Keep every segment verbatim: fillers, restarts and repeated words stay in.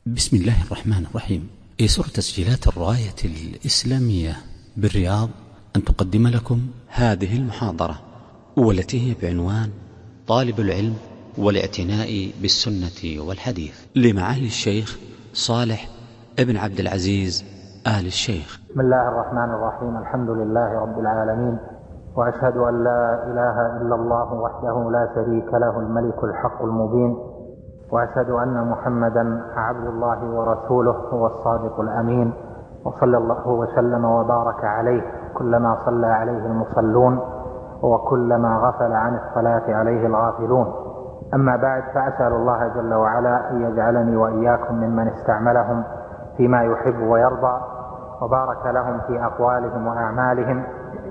بسم الله الرحمن الرحيم. يسر تسجيلات الراية الإسلامية بالرياض أن تقدم لكم هذه المحاضرة، والتي هي بعنوان طالب العلم والاعتناء بالسنة والحديث، لمعالي الشيخ صالح ابن عبد العزيز آل الشيخ. بسم الله الرحمن الرحيم. الحمد لله رب العالمين، وأشهد أن لا إله إلا الله وحده لا شريك له الملك الحق المبين، وأشهد أن محمدا عبد الله ورسوله هو الصادق الأمين، وصلى الله وسلم وبارك عليه كلما صلى عليه المصلون وكلما غفل عن الصلاة عليه الغافلون. أما بعد، فأسأل الله جل وعلا أن يجعلني وإياكم ممن استعملهم فيما يحب ويرضى، وبارك لهم في أقوالهم وأعمالهم،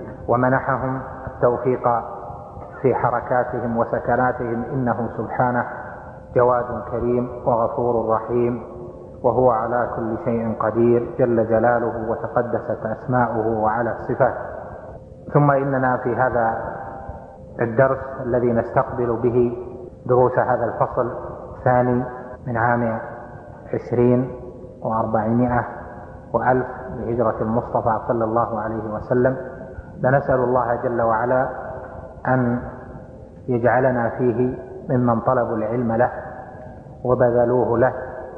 ومنحهم التوفيق في حركاتهم وسكناتهم، إنه سبحانه جواد كريم وغفور رحيم، وهو على كل شيء قدير جل جلاله وتقدست أسماؤه وعلى صفاته. ثم إننا في هذا الدرس الذي نستقبل به دروس هذا الفصل الثاني من عام عشرين وأربعمائة وألف بهجرة المصطفى صلى الله عليه وسلم، لنسأل الله جل وعلا أن يجعلنا فيه ممن طلبوا العلم له وبذلوه له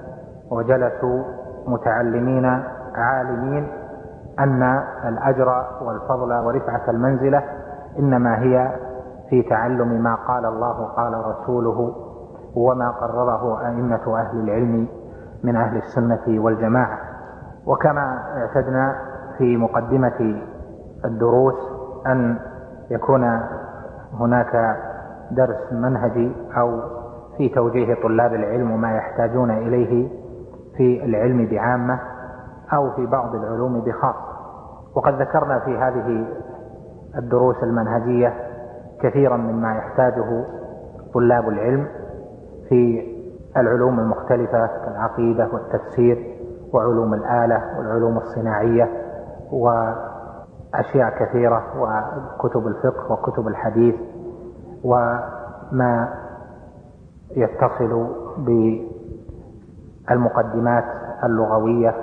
وجلسوا متعلمين عالمين، أن الأجر والفضل ورفعة المنزلة إنما هي في تعلم ما قال الله قال رسوله وما قرره أئمة أهل العلم من أهل السنة والجماعة. وكما اعتدنا في مقدمة الدروس أن يكون هناك درس منهجي أو في توجيه طلاب العلم وما يحتاجون إليه في العلم بعامة أو في بعض العلوم بخاصة. وقد ذكرنا في هذه الدروس المنهجية كثيرا مما يحتاجه طلاب العلم في العلوم المختلفة كالعقيدة والتفسير وعلوم الآلة والعلوم الصناعية وأشياء كثيرة وكتب الفقه وكتب الحديث وما يتصل بالمقدمات اللغوية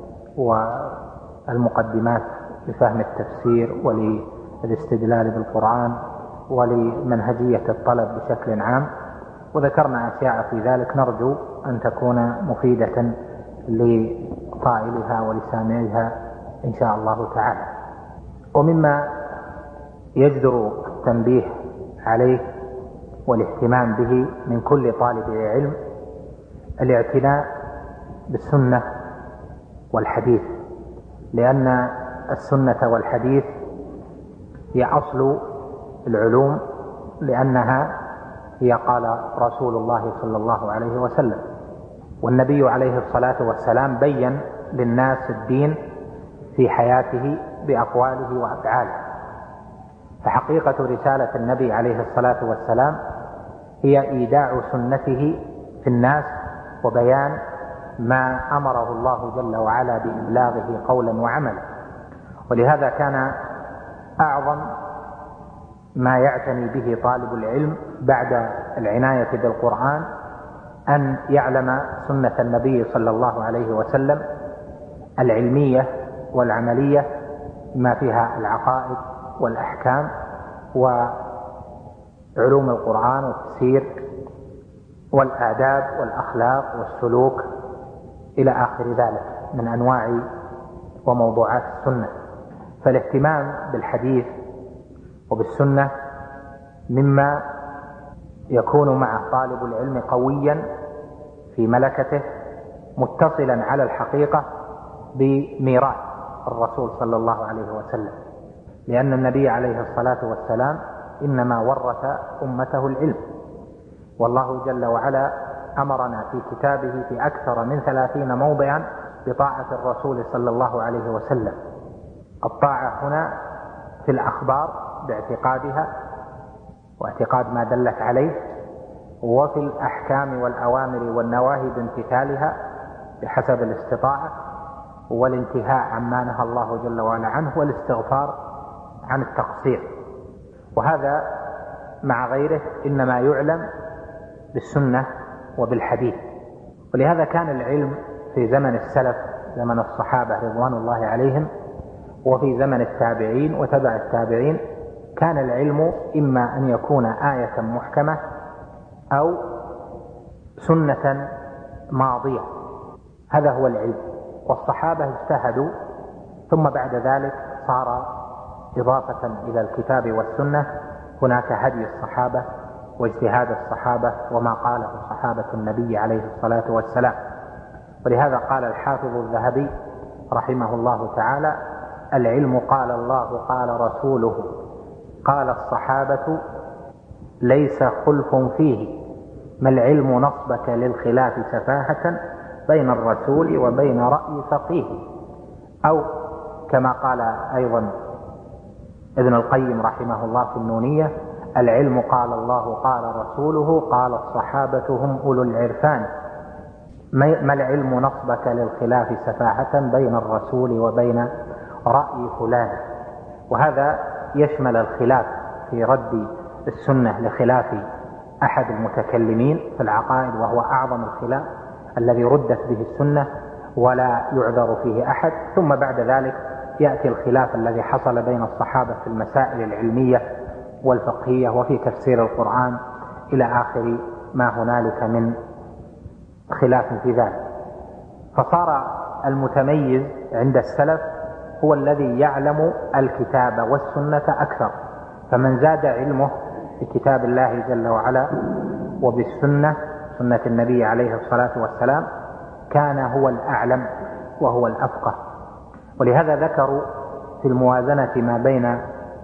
والمقدمات لفهم التفسير وللاستدلال بالقرآن ولمنهجية الطلب بشكل عام. وذكرنا أشياء في ذلك نرجو أن تكون مفيدة لقائلها ولسامعها إن شاء الله تعالى. ومما يجدر التنبيه عليه والاهتمام به من كل طالب علم الاعتناء بالسنة والحديث، لأن السنة والحديث هي أصل العلوم، لأنها هي قال رسول الله صلى الله عليه وسلم، والنبي عليه الصلاة والسلام بين للناس الدين في حياته بأقواله وأفعاله. فحقيقة رسالة النبي عليه الصلاة والسلام هي إيداع سنته في الناس وبيان ما أمره الله جل وعلا بإبلاغه قولا وعملا. ولهذا كان أعظم ما يعتني به طالب العلم بعد العناية بالقرآن أن يعلم سنة النبي صلى الله عليه وسلم العلمية والعملية ما فيها العقائد والأحكام وعلوم القرآن والتفسير والآداب والأخلاق والسلوك إلى آخر ذلك من أنواع وموضوعات السنة. فالاهتمام بالحديث وبالسنة مما يكون مع طالب العلم قويا في ملكته، متصلا على الحقيقة بميراث الرسول صلى الله عليه وسلم، لأن النبي عليه الصلاة والسلام إنما ورث أمته العلم. والله جل وعلا أمرنا في كتابه في أكثر من ثلاثين موضعا بطاعة الرسول صلى الله عليه وسلم. الطاعة هنا في الأخبار باعتقادها واعتقاد ما دلت عليه، وفي الأحكام والأوامر والنواهي بامتثالها بحسب الاستطاعة، والانتهاء عما نهى الله جل وعلا عنه، والاستغفار عن التقصير. وهذا مع غيره إنما يعلم بالسنة وبالحديث. ولهذا كان العلم في زمن السلف زمن الصحابة رضوان الله عليهم وفي زمن التابعين وتبع التابعين كان العلم إما أن يكون آية محكمة أو سنة ماضية، هذا هو العلم. والصحابة اجتهدوا، ثم بعد ذلك صار إضافة إلى الكتاب والسنة هناك هدي الصحابة واجتهاد الصحابة وما قاله صحابة النبي عليه الصلاة والسلام. ولهذا قال الحافظ الذهبي رحمه الله تعالى: العلم قال الله قال رسوله قال الصحابة ليس خلف فيه، ما العلم نصبك للخلاف سفاهة بين الرسول وبين رأي فقيه. أو كما قال أيضا ابن القيم رحمه الله في النونية: العلم قال الله قال رسوله قال الصحابة هم أولو العرفان، ما العلم نصبك للخلاف سفاهة بين الرسول وبين رأي فلان. وهذا يشمل الخلاف في رد السنة لخلاف أحد المتكلمين في العقائد، وهو أعظم الخلاف الذي ردت به السنة ولا يعذر فيه أحد. ثم بعد ذلك يأتي الخلاف الذي حصل بين الصحابة في المسائل العلمية والفقهية وفي تفسير القرآن إلى آخر ما هنالك من خلاف في ذلك. فصار المتميز عند السلف هو الذي يعلم الكتاب والسنة أكثر، فمن زاد علمه بكتاب الله جل وعلا وبالسنة سنة النبي عليه الصلاة والسلام كان هو الأعلم وهو الأفقه. ولهذا ذكروا في الموازنة ما بين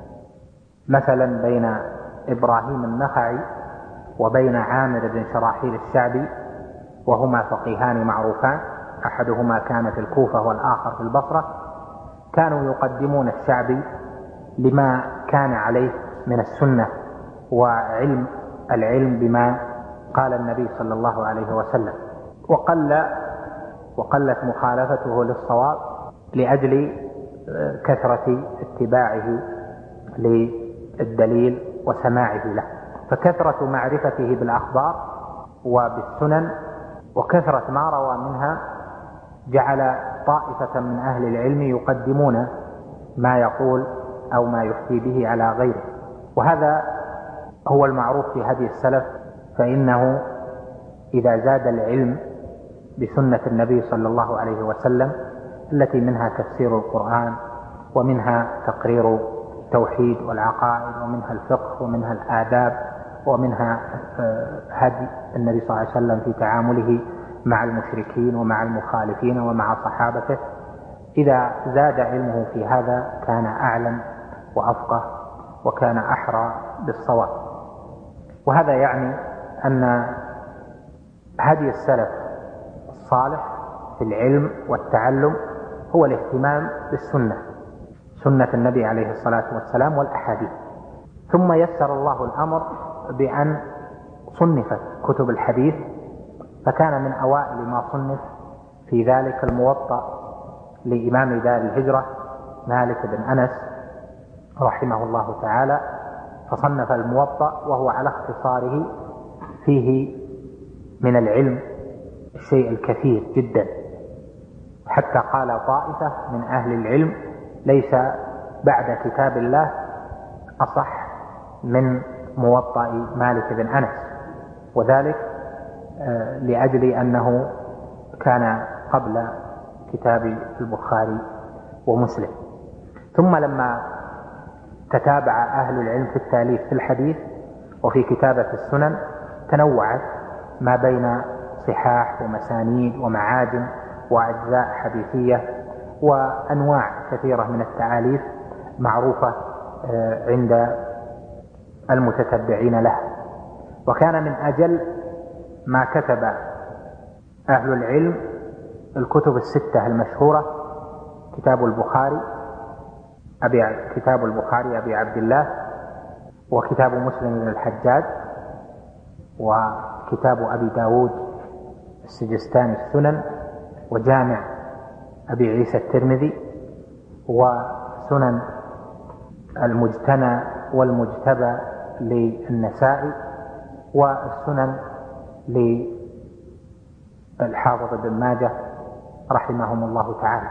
مثلا بين إبراهيم النخعي وبين عامر بن شراحيل الشعبي، وهما فقيهان معروفان، أحدهما كان في الكوفة والآخر في البصرة، كانوا يقدمون الشعبي لما كان عليه من السنة وعلم العلم بما قال النبي صلى الله عليه وسلم، وقل وقلت مخالفته للصواب لأجل كثرة اتباعه للدليل وسماعه له. فكثرة معرفته بالأخبار وبالسنن وكثرة ما روى منها جعل طائفة من أهل العلم يقدمون ما يقول أو ما يفتي به على غيره. وهذا هو المعروف في هدي السلف، فإنه إذا زاد العلم بسنة النبي صلى الله عليه وسلم التي منها تفسير القرآن ومنها تقرير التوحيد والعقائد ومنها الفقه ومنها الآداب ومنها هدي النبي صلى الله عليه وسلم في تعامله مع المشركين ومع المخالفين ومع صحابته، إذا زاد علمه في هذا كان أعلم وأفقه وكان أحرى بالصواب. وهذا يعني أن هدي السلف الصالح في العلم والتعلم هو الاهتمام بالسنة، سنة النبي عليه الصلاة والسلام والأحاديث. ثم يسر الله الأمر بأن صنفت كتب الحديث، فكان من أوائل ما صنف في ذلك الموطأ لإمام دار الهجرة مالك بن أنس رحمه الله تعالى، فصنف الموطأ وهو على اختصاره فيه من العلم الشيء الكثير جدا، حتى قال طائفة من أهل العلم ليس بعد كتاب الله أصح من موطأ مالك بن أنس، وذلك لأجل أنه كان قبل كتاب البخاري ومسلم. ثم لما تتابع أهل العلم في التاليف في الحديث وفي كتابة السنن تنوعت ما بين صحاح ومسانيد ومعاجم وأجزاء حديثية وأنواع كثيرة من التعاليف معروفة عند المتتبعين لها. وكان من أجل ما كتب أهل العلم الكتب الستة المشهورة: كتاب البخاري أبي كتاب البخاري أبي عبد الله، وكتاب مسلم بن الحجاج، وكتاب أبي داود السجستاني السنن، وجامع أبي عيسى الترمذي، وسنن المجتنى والمجتبى للنسائي، والسنن للحافظ بن ماجه رحمهم الله تعالى.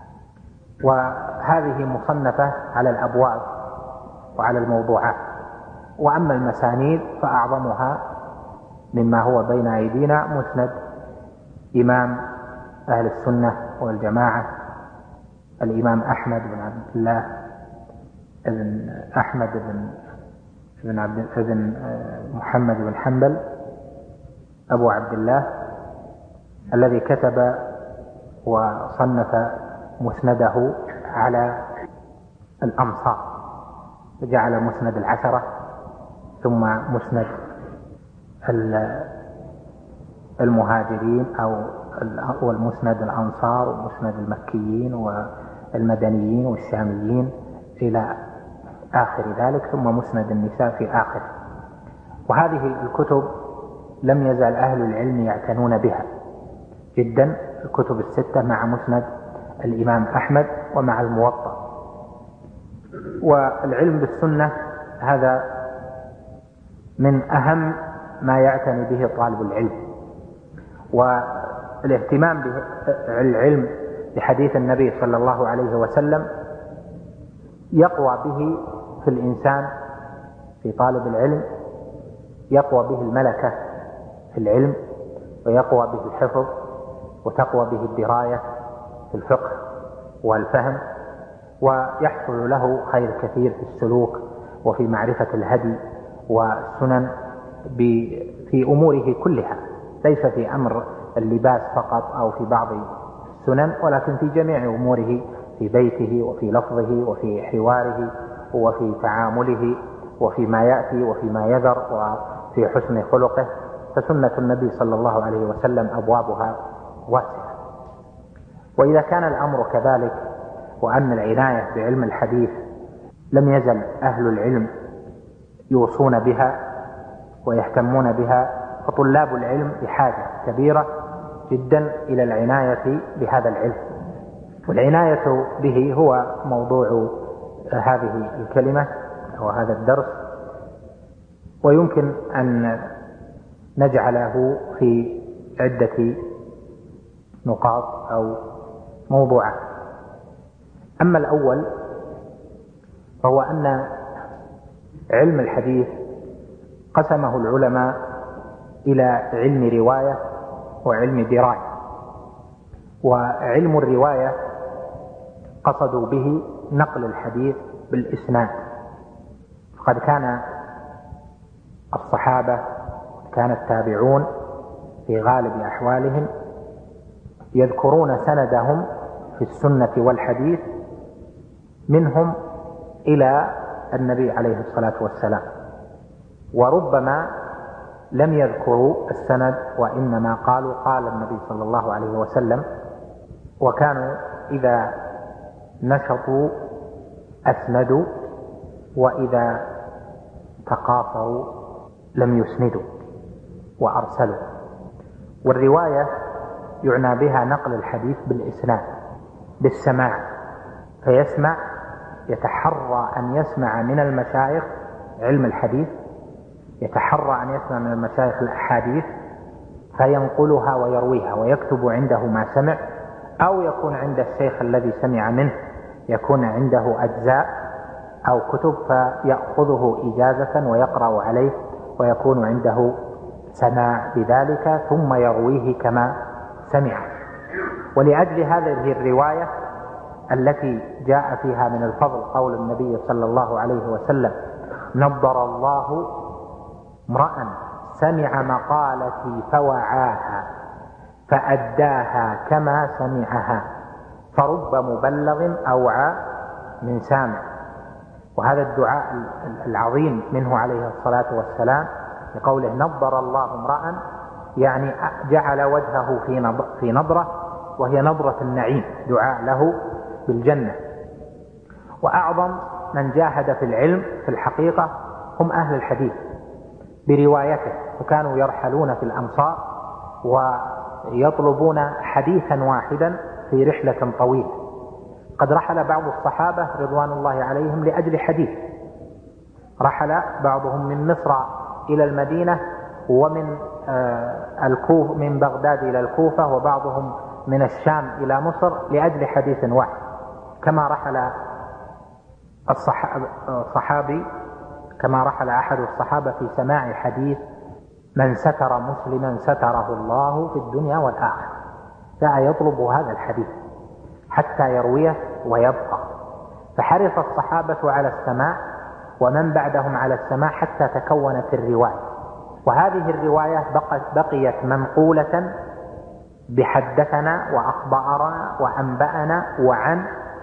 وهذه مصنفة على الأبواب وعلى الموضوعات. وأما المسانيد فأعظمها مما هو بين أيدينا مسند إمام أهل السنة والجماعة الإمام أحمد بن عبد الله بن أحمد بن بن عبد بن محمد بن حنبل أبو عبد الله، الذي كتب وصنف مسنده على الأمصار، فجعل مسند العشرة ثم مسند المهاجرين أو والمسند الأنصار ومسند المكيين والمدنيين والشاميين إلى آخر ذلك، ثم مسند النساء في آخر. وهذه الكتب لم يزال أهل العلم يعتنون بها جدا، الكتب الستة مع مسند الإمام أحمد ومع الموطأ. والعلم بالسنة هذا من أهم ما يعتني به طالب العلم، والاهتمام بالعلم بحديث النبي صلى الله عليه وسلم يقوى به في الإنسان في طالب العلم، يقوى به الملكة في العلم، ويقوى به الحفظ، وتقوى به الدراية في الفقه والفهم، ويحصل له خير كثير في السلوك وفي معرفة الهدي والسنن في أموره كلها، ليس في أمر اللباس فقط أو في بعض السنن، ولكن في جميع أموره، في بيته وفي لفظه وفي حواره وفي تعامله وفيما يأتي وفيما يذر وفي حسن خلقه. فسنة النبي صلى الله عليه وسلم أبوابها واسعة. وإذا كان الأمر كذلك، وأن العناية بعلم الحديث لم يزل أهل العلم يوصون بها ويهتمون بها، فطلاب العلم بحاجة كبيرة جدا إلى العناية بهذا العلم. والعناية به هو موضوع هذه الكلمة وهذا الدرس، ويمكن أن نجعله في عدة نقاط أو موضوعات. أما الأول فهو أن علم الحديث قسمه العلماء إلى علم رواية وعلم دراية. وعلم الرواية قصدوا به نقل الحديث بالإسناد، فقد كان الصحابة كان التابعون في غالب أحوالهم يذكرون سندهم في السنة والحديث منهم إلى النبي عليه الصلاة والسلام، وربما لم يذكروا السند وإنما قالوا قال النبي صلى الله عليه وسلم. وكانوا إذا نشطوا أسندوا، وإذا تقاصروا لم يسندوا وأرسلوا. والرواية يعنى بها نقل الحديث بالإسناد بالسماع، فيسمع يتحرى أن يسمع من المشايخ علم الحديث، يتحرى أن يسمع من المشايخ الأحاديث فينقلها ويرويها ويكتب عنده ما سمع، أو يكون عند الشيخ الذي سمع منه يكون عنده أجزاء أو كتب فيأخذه إجازة ويقرأ عليه ويكون عنده سماع بذلك ثم يرويه كما سمع. ولأجل هذه الرواية التي جاء فيها من الفضل قول النبي صلى الله عليه وسلم: نضر الله امرأ سمع مقالتي فوعاها فأداها كما سمعها فرب مبلغ أوعى من سامع. وهذا الدعاء العظيم منه عليه الصلاة والسلام بقوله نضر الله امرأ، يعني جعل وجهه في نضرة، وهي نضرة النعيم، دعاء له بالجنة. وأعظم من جاهد في العلم في الحقيقة هم أهل الحديث بروايته، فكانوا يرحلون في الأمصار ويطلبون حديثا واحدا في رحلة طويلة. قد رحل بعض الصحابة رضوان الله عليهم لأجل حديث، رحل بعضهم من مصر إلى المدينة، ومن الكوفة من بغداد إلى الكوفة، وبعضهم من الشام إلى مصر لأجل حديث واحد، كما رحل الصحابي كما رحل أحد الصحابة في سماع حديث من ستر مسلما ستره الله في الدنيا والآخرة، جاء يطلب هذا الحديث حتى يرويه ويبقى، فحرص الصحابة على السماع ومن بعدهم على السماع حتى تكونت الرواية. وهذه الرواية بقيت منقولة بحدثنا وأخبرنا وأنبأنا وعن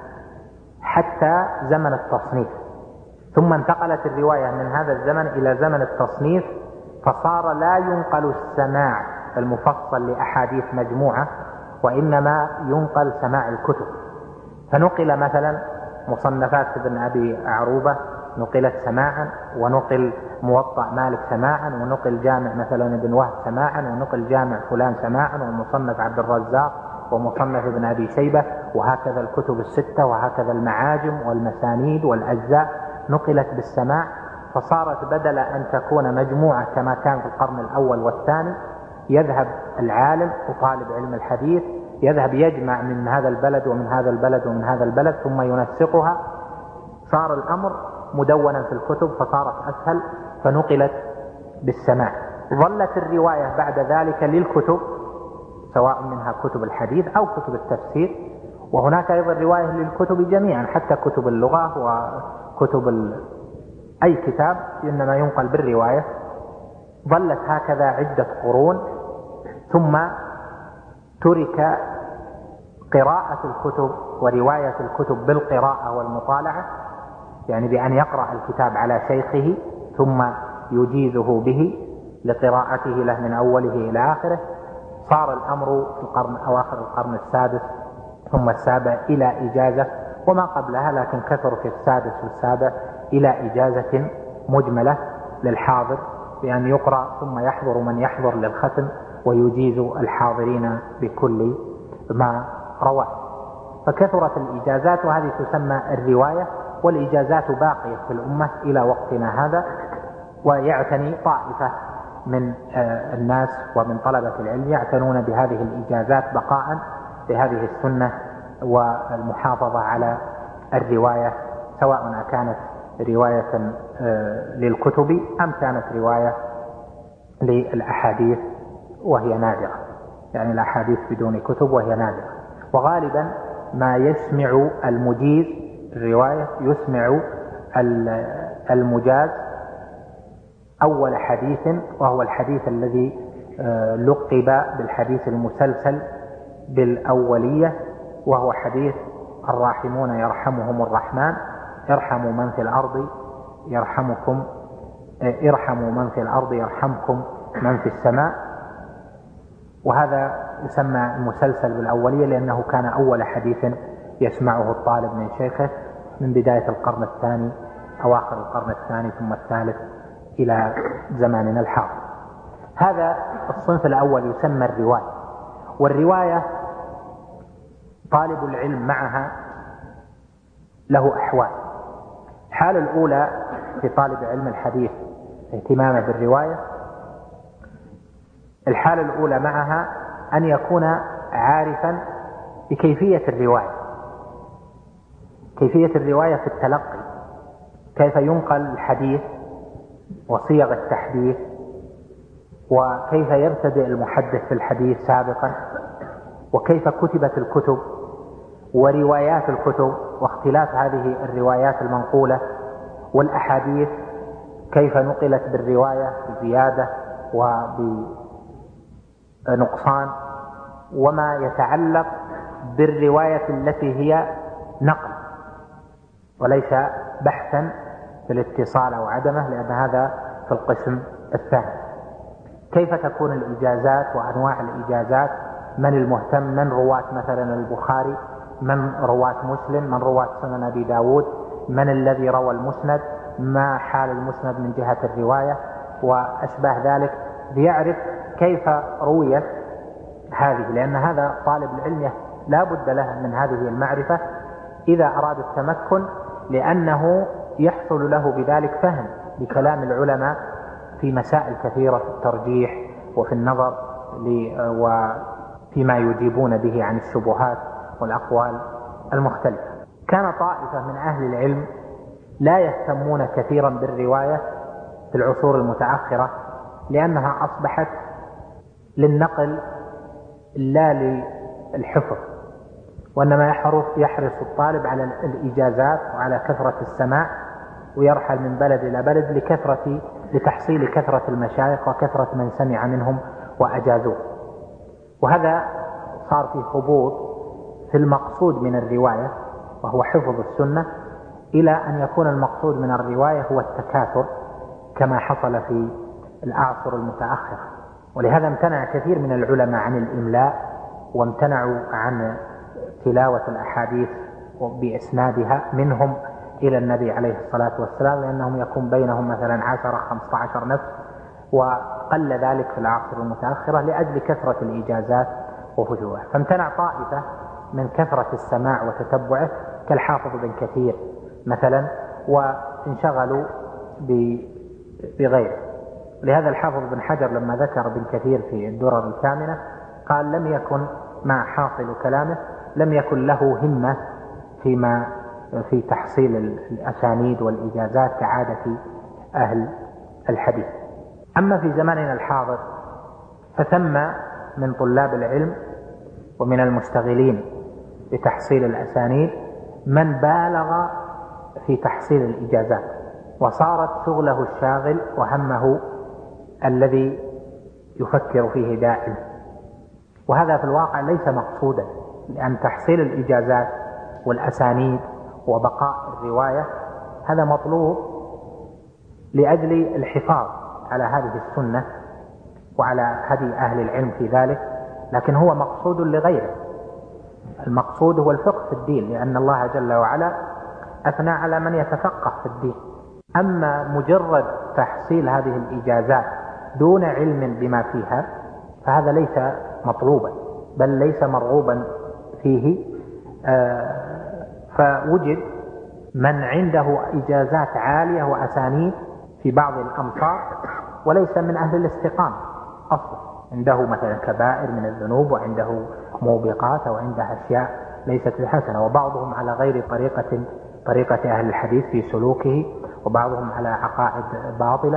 حتى زمن التصنيف، ثم انتقلت الرواية من هذا الزمن إلى زمن التصنيف، فصار لا ينقل السماع المفصل لأحاديث مجموعة، وإنما ينقل سماع الكتب. فنقل مثلا مصنفات ابن أبي عروبة نقلت سماعا، ونقل موطأ مالك سماعا، ونقل جامع مثلا ابن وهب سماعا، ونقل جامع فلان سماعا، ومصنف عبد الرزاق، ومصنف ابن أبي شيبة، وهكذا الكتب الستة، وهكذا المعاجم والمسانيد والأجزاء نقلت بالسماع. فصارت بدل أن تكون مجموعة كما كان في القرن الأول والثاني يذهب العالم وطالب علم الحديث يذهب يجمع من هذا البلد ومن هذا البلد ومن هذا البلد ثم ينسقها، صار الأمر مدونا في الكتب فصارت أسهل فنقلت بالسماع. ظلت الرواية بعد ذلك للكتب سواء منها كتب الحديث أو كتب التفسير، وهناك أيضا رواية للكتب جميعا حتى كتب اللغة وكتب ال... أي كتاب إنما ينقل بالرواية. ظلت هكذا عدة قرون، ثم ترك قراءة الكتب ورواية الكتب بالقراءة والمطالعة، يعني بأن يقرأ الكتاب على شيخه ثم يجيزه به لقراءته له من أوله إلى آخره. صار الأمر في القرن أواخر القرن السادس ثم السابع إلى إجازة، وما قبلها لكن كثر في السادس والسابع إلى إجازة مجملة للحاضر بأن يقرأ ثم يحضر من يحضر للختم ويجيز الحاضرين بكل ما رواه. فكثرت الإجازات وهذه تسمى الرواية، والإجازات باقية في الأمة إلى وقتنا هذا، ويعتني طائفة من الناس ومن طلبة العلم يعتنون بهذه الإجازات بقاء بهذه السنة والمحافظة على الرواية، سواء كانت رواية للكتب أم كانت رواية للأحاديث وهي نادرة، يعني الأحاديث بدون كتب وهي نادرة. وغالبا ما يسمع المجيز الرواية يسمع المجاز أول حديث، وهو الحديث الذي لقب بالحديث المسلسل بالأولية، وهو حديث الراحمون يرحمهم الرحمن ارحموا من في الأرض يرحمكم ارحموا من في الأرض يرحمكم من في السماء. وهذا يسمى المسلسل بالأولية لأنه كان أول حديث يسمعه الطالب من شيخه من بداية القرن الثاني أواخر القرن الثاني ثم الثالث إلى زماننا الحاضر. هذا الصنف الأول يسمى الرواية. والرواية طالب العلم معها له أحوال. الحالة الأولى في طالب علم الحديث اهتمامه بالرواية، الحالة الأولى معها أن يكون عارفا بكيفية الرواية، كيفية الرواية في التلقي، كيف ينقل الحديث وصيغ التحديث، وكيف يبتدئ المحدث في الحديث سابقا، وكيف كتبت الكتب وروايات الكتب واختلاف هذه الروايات المنقولة، والأحاديث كيف نقلت بالرواية بزيادة وبنقصان، وما يتعلق بالرواية التي هي نقل وليس بحثا في الاتصال أو عدمه، لأن هذا في القسم الثاني. كيف تكون الإجازات وأنواع الإجازات، من المهتم، من رواة مثلا البخاري، من رواة مسلم، من رواة سنن أبي داود، من الذي روى المسند، ما حال المسند من جهة الرواية وأشباه ذلك، ليعرف كيف رويت هذه، لأن هذا طالب العلم لا بد له من هذه المعرفة إذا أراد التمكن، لأنه يحصل له بذلك فهم بكلام العلماء في مسائل كثيرة في الترجيح وفي النظر فيما يجيبون به عن الشبهات والأقوال المختلفة. كان طائفة من أهل العلم لا يهتمون كثيرا بالرواية في العصور المتأخرة، لأنها أصبحت للنقل لا للحفظ، وإنما يحرص الطالب على الإجازات وعلى كثرة السماع، ويرحل من بلد إلى بلد لكثرة لتحصيل كثرة المشايخ وكثرة من سمع منهم وأجازوه. وهذا صار في هبوط في المقصود من الرواية وهو حفظ السنة، إلى أن يكون المقصود من الرواية هو التكاثر كما حصل في الأعصر المتأخرة. ولهذا امتنع كثير من العلماء عن الإملاء، وامتنعوا عن تلاوة الأحاديث بإسنادها منهم إلى النبي عليه الصلاة والسلام، لأنهم يكون بينهم مثلا عشرة خمسة عشر نفس، وقل ذلك في العصر المتأخرة لأجل كثرة الإجازات وفتوها. فامتنع طائفة من كثرة السماع وتتبعه كالحافظ بن كثير مثلا، وانشغلوا بغيره. لهذا الحافظ بن حجر لما ذكر بن كثير في الدرر الثامنة قال لم يكن مع حاصل كلامه لم يكن له همة فيما في تحصيل الأسانيد والإجازات كعادة أهل الحديث. أما في زماننا الحاضر فثم من طلاب العلم ومن المشتغلين بتحصيل الأسانيد من بالغ في تحصيل الإجازات، وصارت شغله الشاغل وهمه الذي يفكر فيه دائما. وهذا في الواقع ليس مقصودا، لأن تحصيل الإجازات والأسانيد وبقاء الرواية هذا مطلوب لأجل الحفاظ على هذه السنة وعلى هدي أهل العلم في ذلك، لكن هو مقصود لغيره. المقصود هو الفقه في الدين، لأن الله جل وعلا أثنى على من يتفقه في الدين. أما مجرد تحصيل هذه الإجازات دون علم بما فيها فهذا ليس مطلوبا، بل ليس مرغوبا فيه. آه فوجد من عنده إجازات عالية وأسانيد في بعض الأمصار وليس من أهل الاستقامة أصلا، عنده مثلا كبائر من الذنوب، وعنده موبقات، أو عنده أشياء ليست بحسنة، وبعضهم على غير طريقة طريقة أهل الحديث في سلوكه، وبعضهم على عقائد باطلة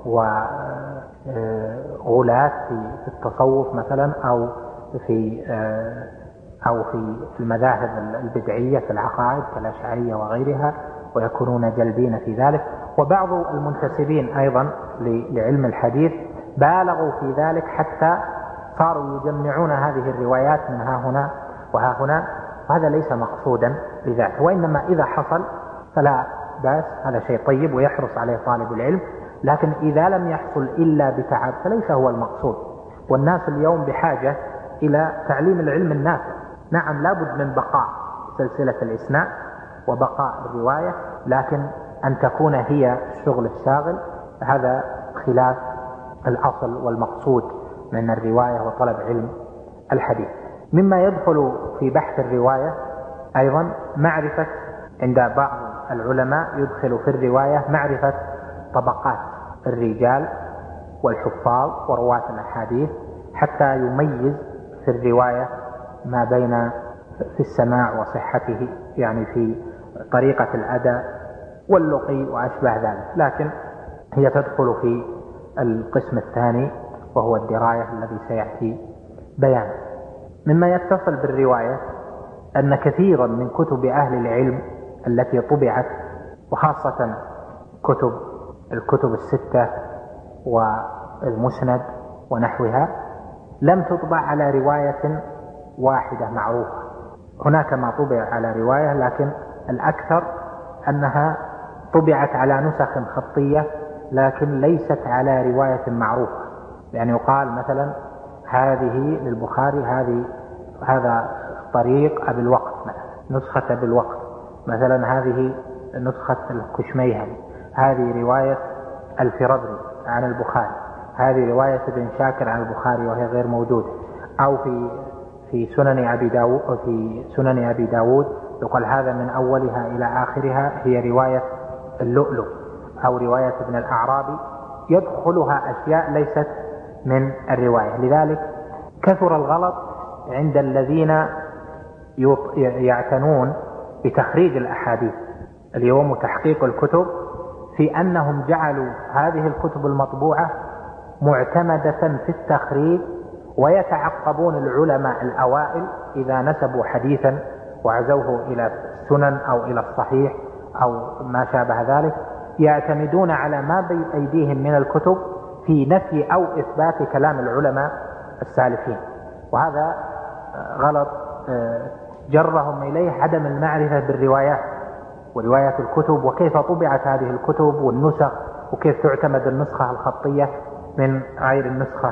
وغلات في التصوف مثلا، أو في أو في المذاهب البدعية في العقائد كالأشعرية وغيرها، ويكونون جلبين في ذلك. وبعض المنتسبين أيضا لعلم الحديث بالغوا في ذلك حتى صاروا يجمعون هذه الروايات من ها هنا وها هنا، وهذا ليس مقصودا لذاته، وإنما إذا حصل فلا بأس، هذا شيء طيب ويحرص عليه طالب العلم. لكن إذا لم يحصل إلا بتعب فليس هو المقصود. والناس اليوم بحاجة إلى تعليم العلم النافع. نعم لابد من بقاء سلسلة الإسناد وبقاء الرواية، لكن أن تكون هي الشغل الشاغل هذا خلاف الأصل والمقصود من الرواية وطلب علم الحديث. مما يدخل في بحث الرواية أيضا معرفة، عند بعض العلماء يدخل في الرواية معرفة طبقات الرجال والحفاظ ورواة الأحاديث، حتى يميز في الرواية ما بين في السماع وصحته، يعني في طريقة الأداء واللقي وأشبه ذلك. لكن هي تدخل في القسم الثاني وهو الدراية الذي سيأتي بيانه. مما يتصل بالرواية أن كثيرا من كتب أهل العلم التي طبعت، وخاصة كتب الكتب الستة والمسند ونحوها، لم تطبع على رواية واحدة معروفة. هناك ما طبع على رواية، لكن الأكثر أنها طبعت على نسخ خطية لكن ليست على رواية معروفة. يعني يقال مثلا هذه للبخاري هذه هذا طريق أبي الوقت مثلا، نسخة أبي الوقت مثلا، هذه نسخة الكشميهني، هذه رواية الفربري عن البخاري، هذه رواية ابن شاكر عن البخاري وهي غير موجودة. أو في في سنن أبي داود في سنن أبي داود يقال هذا من أولها إلى آخرها هي رواية اللؤلؤ أو رواية ابن الأعرابي، يدخلها أشياء ليست من الرواية. لذلك كثر الغلط عند الذين يعتنون بتخريج الأحاديث اليوم وتحقيق الكتب في أنهم جعلوا هذه الكتب المطبوعة معتمدة في التخريج، ويتعقبون العلماء الأوائل إذا نسبوا حديثا وعزوه إلى السنن أو إلى الصحيح أو ما شابه ذلك، يعتمدون على ما بين أيديهم من الكتب في نفي أو إثبات كلام العلماء السالفين. وهذا غلط جرهم إليه عدم المعرفة بالروايات وروايات الكتب وكيف طبعت هذه الكتب والنسخ، وكيف تعتمد النسخة الخطية من غير النسخة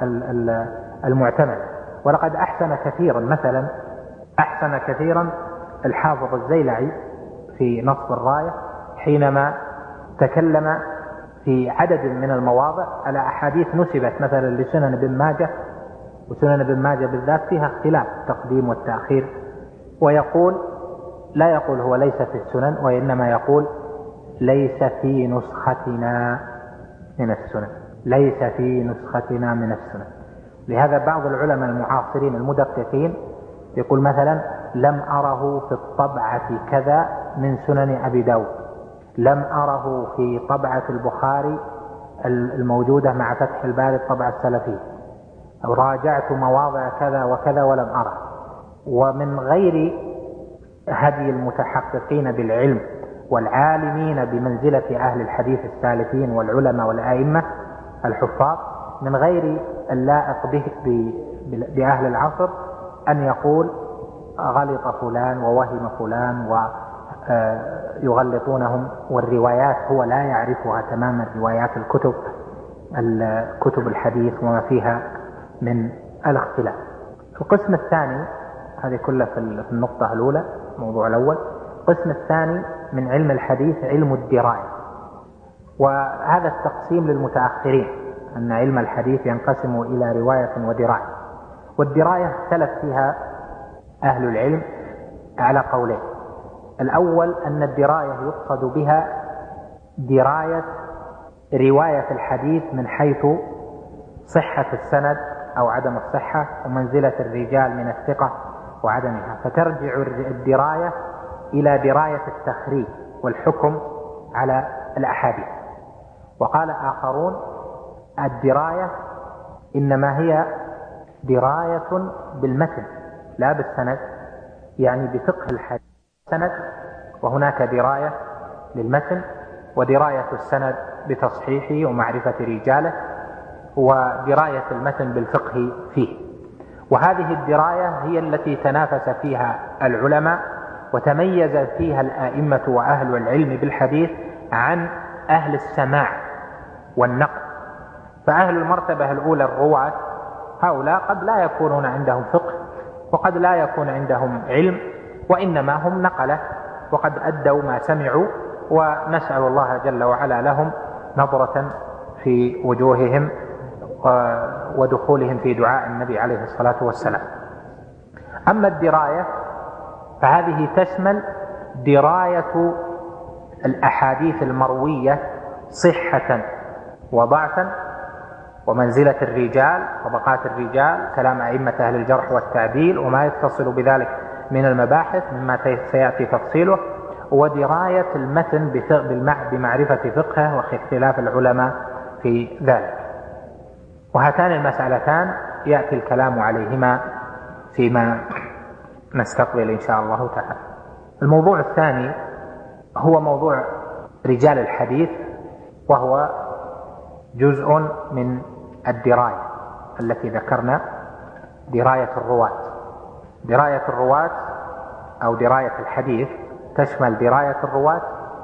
المعتمدة. ولقد أحسن كثيرا، مثلا أحسن كثيرا الحافظ الزيلعي في نصب الراية حينما تكلم في عدد من المواضع على أحاديث نسبت مثلا لسنن ابن ماجه، وسنن ابن ماجه بالذات فيها اختلاف التقديم والتأخير، ويقول لا يقول هو ليس في السنن، وإنما يقول ليس في نسختنا من السنن، ليس في نسختنا من السنن. لهذا بعض العلماء المعاصرين المدققين يقول مثلا لم أره في الطبعة كذا من سنن أبي داود، لم أره في طبعة البخاري الموجودة مع فتح الباري الطبعة السلفية، أو راجعت مواضع كذا وكذا ولم أره. ومن غير هدي المتحققين بالعلم والعالمين بمنزلة أهل الحديث السالفين والعلماء والآئمة الحفاظ، من غير اللائق به بأهل العصر أن يقول غلط فلان ووهم فلان ويغلطونهم، والروايات هو لا يعرفها تماما، روايات الكتب الكتب الحديث وما فيها من الاختلاف. القسم الثاني، هذه كلها في النقطة الأولى الموضوع الأول. القسم الثاني من علم الحديث علم الدراية، وهذا التقسيم للمتأخرين أن علم الحديث ينقسم إلى رواية ودراية. والدراية اختلف فيها أهل العلم على قولين. الأول أن الدراية يقصد بها دراية رواية الحديث من حيث صحة السند أو عدم الصحة، ومنزلة الرجال من الثقة وعدمها، فترجع الدراية إلى دراية التخريج والحكم على الأحاديث. وقال آخرون الدراية إنما هي دراية بالمتن لا بالسند، يعني بفقه الحديث السند، وهناك دراية للمتن ودراية السند بتصحيحه ومعرفة رجاله، ودراية المتن بالفقه فيه. وهذه الدراية هي التي تنافس فيها العلماء وتميز فيها الآئمة وأهل العلم بالحديث عن أهل السماع والنقل. فأهل المرتبة الأولى الرواة هؤلاء قد لا يكونون عندهم فقه وقد لا يكون عندهم علم، وإنما هم نقلة وقد أدوا ما سمعوا، ونسأل الله جل وعلا لهم نظرة في وجوههم ودخولهم في دعاء النبي عليه الصلاة والسلام. أما الدراية فهذه تشمل دراية الأحاديث المروية صحة وضعفا ومنزلة الرجال وبقات الرجال، كلام أئمة أهل الجرح والتعديل وما يتصل بذلك من المباحث مما سيأتي تفصيله، ودراية المتن بمعرفة فقهه واختلاف العلماء في ذلك. وهاتان المسألتان يأتي الكلام عليهما فيما نستقبل إن شاء الله تعالى. الموضوع الثاني هو موضوع رجال الحديث، وهو جزء من الدراية التي ذكرنا، دراية الرواة. دراية الرواة أو دراية الحديث تشمل دراية الرواة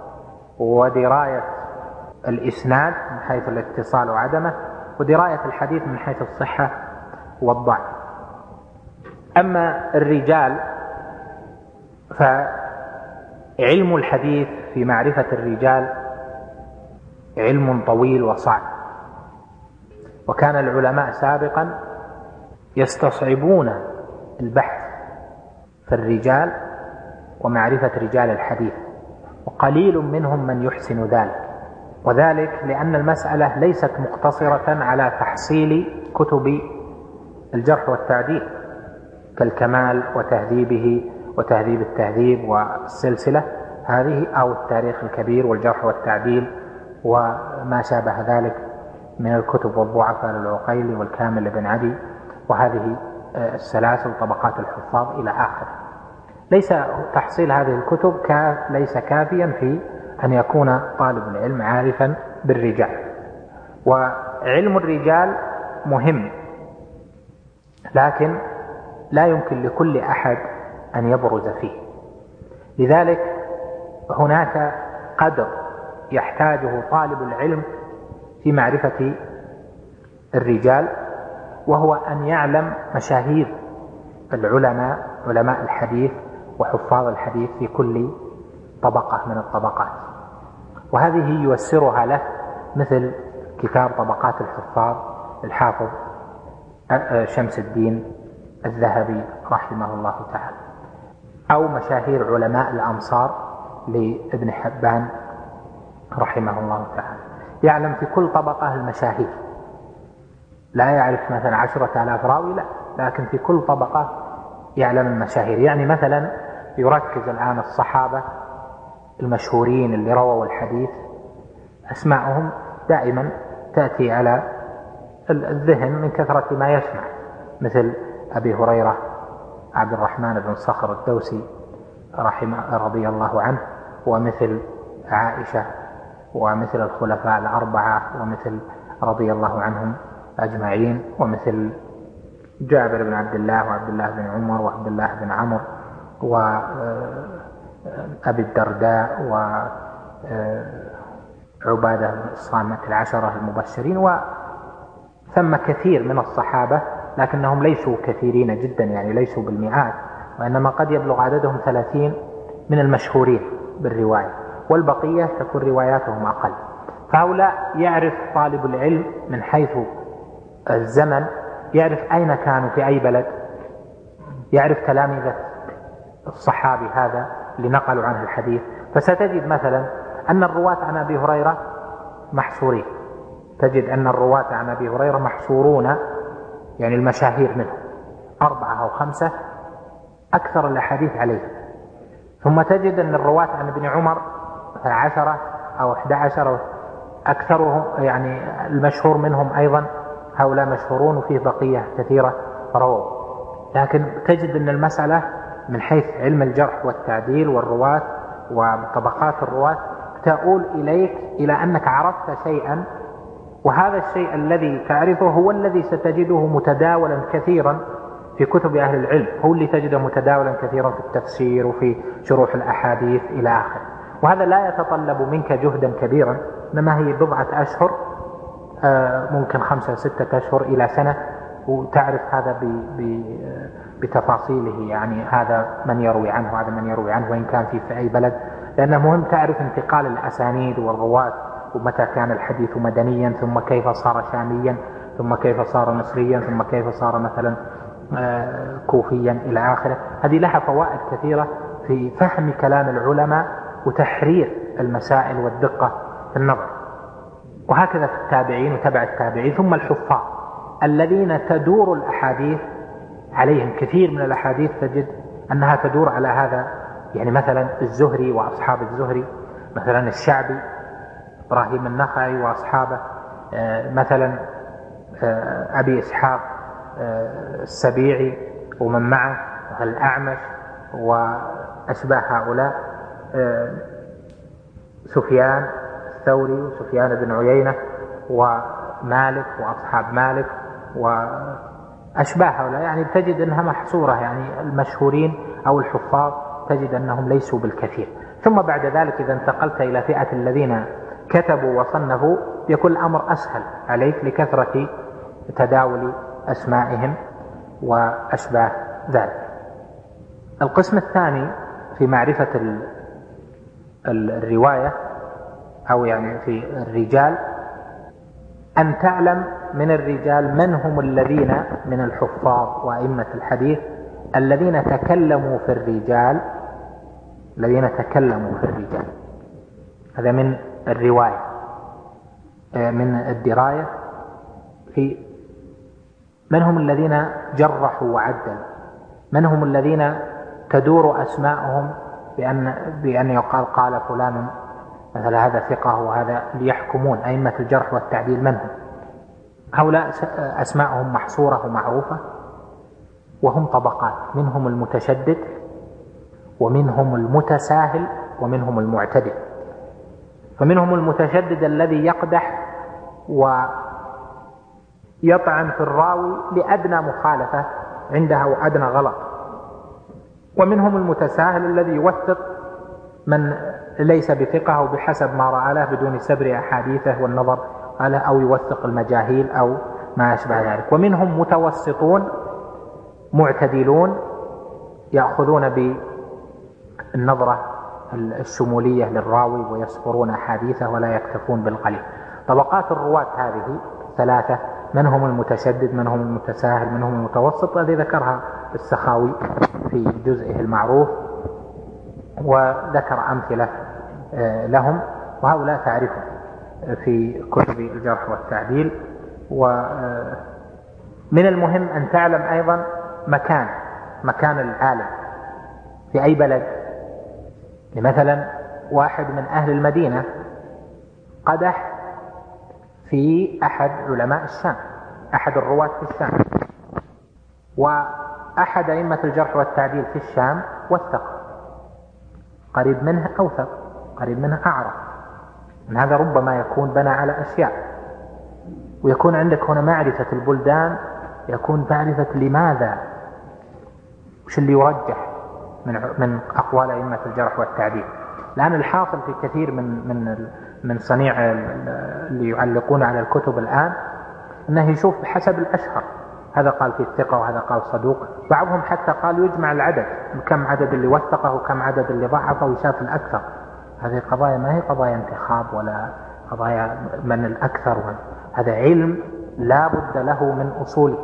ودراية الإسناد من حيث الاتصال وعدمه، ودراية الحديث من حيث الصحة والضعف. أما الرجال فعلم الحديث في معرفة الرجال علم طويل وصعب، وكان العلماء سابقا يستصعبون البحث في الرجال ومعرفة رجال الحديث، وقليل منهم من يحسن ذلك، وذلك لأن المسألة ليست مقتصرة على تحصيل كتب الجرح والتعديل، كالكمال وتهذيبه وتهذيب التهذيب والسلسلة هذه، أو التاريخ الكبير والجرح والتعديل وما شابه ذلك من الكتب، والضعفاء للعقيلي والكامل لابن عدي، وهذه السلاسل طبقات الحفاظ إلى آخره. ليس تحصيل هذه الكتب ليس كافيا في أن يكون طالب العلم عارفا بالرجال، وعلم الرجال مهم، لكن لا يمكن لكل أحد أن يبرز فيه. لذلك هناك قدر يحتاجه طالب العلم في معرفة الرجال، وهو أن يعلم مشاهير العلماء، علماء الحديث وحفاظ الحديث في كل طبقة من الطبقات، وهذه ييسرها له مثل كتاب طبقات الحفاظ الحافظ شمس الدين الذهبي رحمه الله تعالى، أو مشاهير علماء الأمصار لابن حبان رحمه الله تعالى. يعلم في كل طبقة المشاهير، لا يعرف مثلا عشرة آلاف راوي، لا، لكن في كل طبقة يعلم المشاهير. يعني مثلا يركز الآن الصحابة المشهورين اللي رووا الحديث، أسماءهم دائما تأتي على الذهن من كثرة ما يسمع، مثل أبي هريرة، عبد الرحمن بن صخر الدوسي رحمه رضي الله عنه، ومثل عائشة، ومثل الخلفاء الأربعة، ومثل رضي الله عنهم أجمعين، ومثل جابر بن عبد الله، وعبد الله بن عمر، وعبد الله بن عمرو، وأبي الدرداء، وعبادة الصامت العشرة المبشرين، وثم كثير من الصحابة، لكنهم ليسوا كثيرين جدا، يعني ليسوا بالمئات، وإنما قد يبلغ عددهم ثلاثين من المشهورين بالرواية، والبقية تكون رواياتهم أقل. فهؤلاء يعرف طالب العلم من حيث الزمن، يعرف أين كانوا في أي بلد، يعرف تلامذة الصحابي هذا اللي نقلوا عنه الحديث. فستجد مثلا أن الرواة عن أبي هريرة محصورين، تجد أن الرواة عن أبي هريرة محصورون، يعني المشاهير منه أربعة أو خمسة أكثر الأحاديث عليه. ثم تجد أن الرواة عن ابن عمر عشرة أو أحد عشر أكثرهم، يعني المشهور منهم أيضا هؤلاء مشهورون، وفيه بقية كثيرة رووا. لكن تجد أن المسألة من حيث علم الجرح والتعديل والرواة وطبقات الرواة تؤول إليك إلى أنك عرفت شيئا، وهذا الشيء الذي تعرفه هو الذي ستجده متداولا كثيرا في كتب أهل العلم، هو اللي تجده متداولا كثيرا في التفسير وفي شروح الأحاديث إلى آخره. وهذا لا يتطلب منك جهدا كبيرا، إنما هي بضعة أشهر، ممكن خمسة ستة أشهر إلى سنة، وتعرف هذا بتفاصيله، يعني هذا من يروي عنه، هذا من يروي عنه، وإن كان في في أي بلد، لأنه مهم تعرف انتقال الأسانيد والرواة، ومتى كان الحديث مدنيا، ثم كيف صار شاميا، ثم كيف صار مصريا، ثم كيف صار مثلا كوفيا إلى آخره. هذه لها فوائد كثيرة في فهم كلام العلماء وتحرير المسائل والدقة في النظر. وهكذا في التابعين وتبع التابعين، ثم الحفاظ الذين تدور الأحاديث عليهم. كثير من الأحاديث تجد أنها تدور على هذا، يعني مثلا الزهري وأصحاب الزهري، مثلا الشعبي إبراهيم النخعي وأصحابه، مثلا أبي إسحاق السبيعي ومن معه، الأعمش وأشباه هؤلاء، سفيان الثوري وسفيان بن عيينة ومالك وأصحاب مالك وأشباه هؤلاء، يعني تجد أنها محصورة، يعني المشهورين أو الحفاظ تجد أنهم ليسوا بالكثير. ثم بعد ذلك إذا انتقلت إلى فئة الذين كتبوا وصنفوا، يكون الأمر أسهل عليك لكثرة تداول أسمائهم وأشباه ذلك. القسم الثاني في معرفة الرواية أو يعني في الرجال، أن تعلم من الرجال من هم الذين من الحفاظ وأئمة الحديث الذين تكلموا في الرجال، الذين تكلموا في الرجال. هذا من الرواية، من الدراية في من هم الذين جرحوا وعدلوا، من هم الذين تدور أسماءهم بأن, بأن يقال قال فلان مثلا هذا ثقة وهذا ليحكمون أئمة الجرح والتعديل؟ من هم هؤلاء؟ أسماءهم محصورة ومعروفة، وهم طبقات، منهم المتشدد ومنهم المتساهل ومنهم المعتدل. فمنهم المتشدد الذي يقدح ويطعن في الراوي لأدنى مخالفة عنده أو أدنى غلط، ومنهم المتساهل الذي يوثق من ليس بثقة أو بحسب ما رأى له بدون سبر أحاديثه والنظر له، أو يوثق المجاهيل أو ما أشبه ذلك. ومنهم متوسطون معتدلون يأخذون بالنظرة الشمولية للراوي ويسفرون أحاديثه ولا يكتفون بالقليل. طبقات الرواة هذه ثلاثة: من هم المتشدد، من هم المتساهل، من هم المتوسط. هذه ذكرها السخاوي في جزئه المعروف وذكر أمثلة لهم، وهؤلاء تعرفهم في كتب الجرح والتعديل. ومن المهم أن تعلم أيضا مكان مكان العالم في أي بلد. مثلا واحد من أهل المدينة قدح في أحد علماء الشام، أحد الرواة في الشام، وأحد أئمة الجرح والتعديل في الشام وثق، قريب منه أوثق، قريب منه أعرف. من هذا ربما يكون بنى على أشياء، ويكون عندك هنا معرفة البلدان، يكون معرفة لماذا، وش اللي يرجح من من أقوال أئمة الجرح والتعديل. لأن الحاصل في كثير من من من صنيع اللي يعلقون على الكتب الآن أنه يشوف بحسب الأشهر، هذا قال فيه الثقة وهذا قال صدوق. بعضهم حتى قال يجمع العدد، كم عدد اللي وثقه وكم عدد اللي ضعفه ويشاف الأكثر. هذه قضايا ما هي قضايا انتخاب ولا قضايا من الأكثر، هذا علم لا بد له من أصول.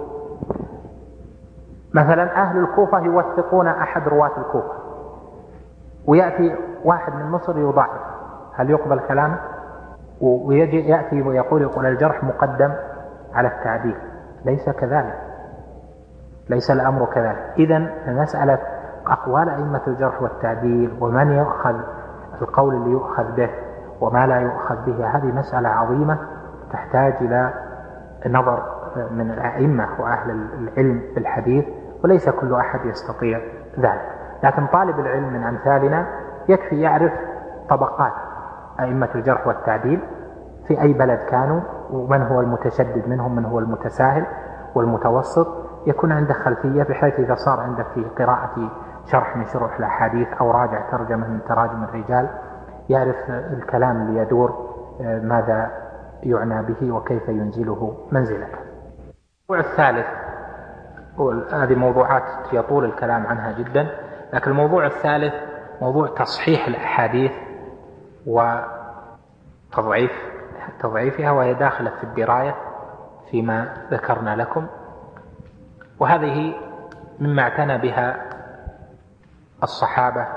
مثلا أهل الكوفة يوثقون أحد رواة الكوفة، ويأتي واحد من مصر يضعف، هل يقبل كلامه؟ ويجي يأتي ويقول يقول الجرح مقدم على التعديل. ليس كذلك، ليس الأمر كذلك. إذن مسألة أقوال أئمة الجرح والتعديل ومن يؤخذ القول اللي يؤخذ به وما لا يؤخذ به، هذه مسألة عظيمة تحتاج إلى نظر من الأئمة وأهل العلم في الحديث، وليس كل أحد يستطيع ذلك. لكن طالب العلم من أمثالنا يكفي يعرف طبقات أئمة الجرح والتعديل في أي بلد كانوا، ومن هو المتشدد منهم، من هو المتساهل والمتوسط. يكون عنده خلفية بحيث إذا صار عندك في قراءة شرح من شروح الأحاديث أو راجع ترجمة من تراجم الرجال يعرف الكلام اللي يدور ماذا يعنى به وكيف ينزله منزلته. الموضوع الثالث، هذه موضوعات يطول الكلام عنها جدا، لكن الموضوع الثالث موضوع تصحيح الأحاديث وتضعيف تضعيفها، وهي داخلة في الدراية فيما ذكرنا لكم. وهذه مما اعتنى بها الصحابة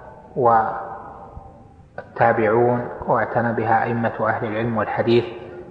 والتابعون، واعتنى بها أئمة أهل العلم والحديث،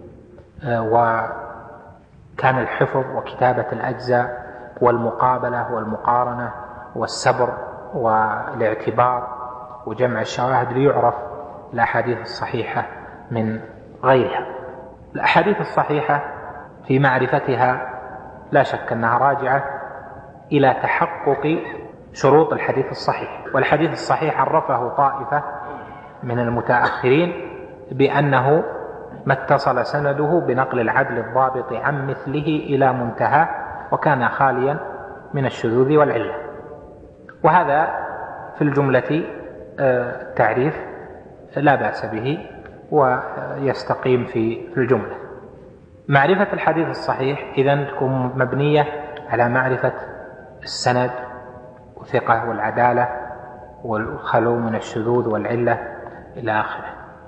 وكان الحفظ وكتابة الأجزاء والمقابلة والمقارنة والسبر والاعتبار وجمع الشواهد ليعرف الأحاديث الصحيحة من غيرها. الأحاديث الصحيحة في معرفتها لا شك أنها راجعة إلى تحقق شروط الحديث الصحيح. والحديث الصحيح عرفه طائفة من المتأخرين بأنه ما اتصل سنده بنقل العدل الضابط عن مثله إلى منتهى، وكان خاليا من الشذوذ والعلة. وهذا في الجملة تعريف لا بأس به ويستقيم في الجملة. معرفة الحديث الصحيح إذن تكون مبنية على معرفة السند وثقة والعدالة والخلو من الشذوذ والعلة إلى آخره.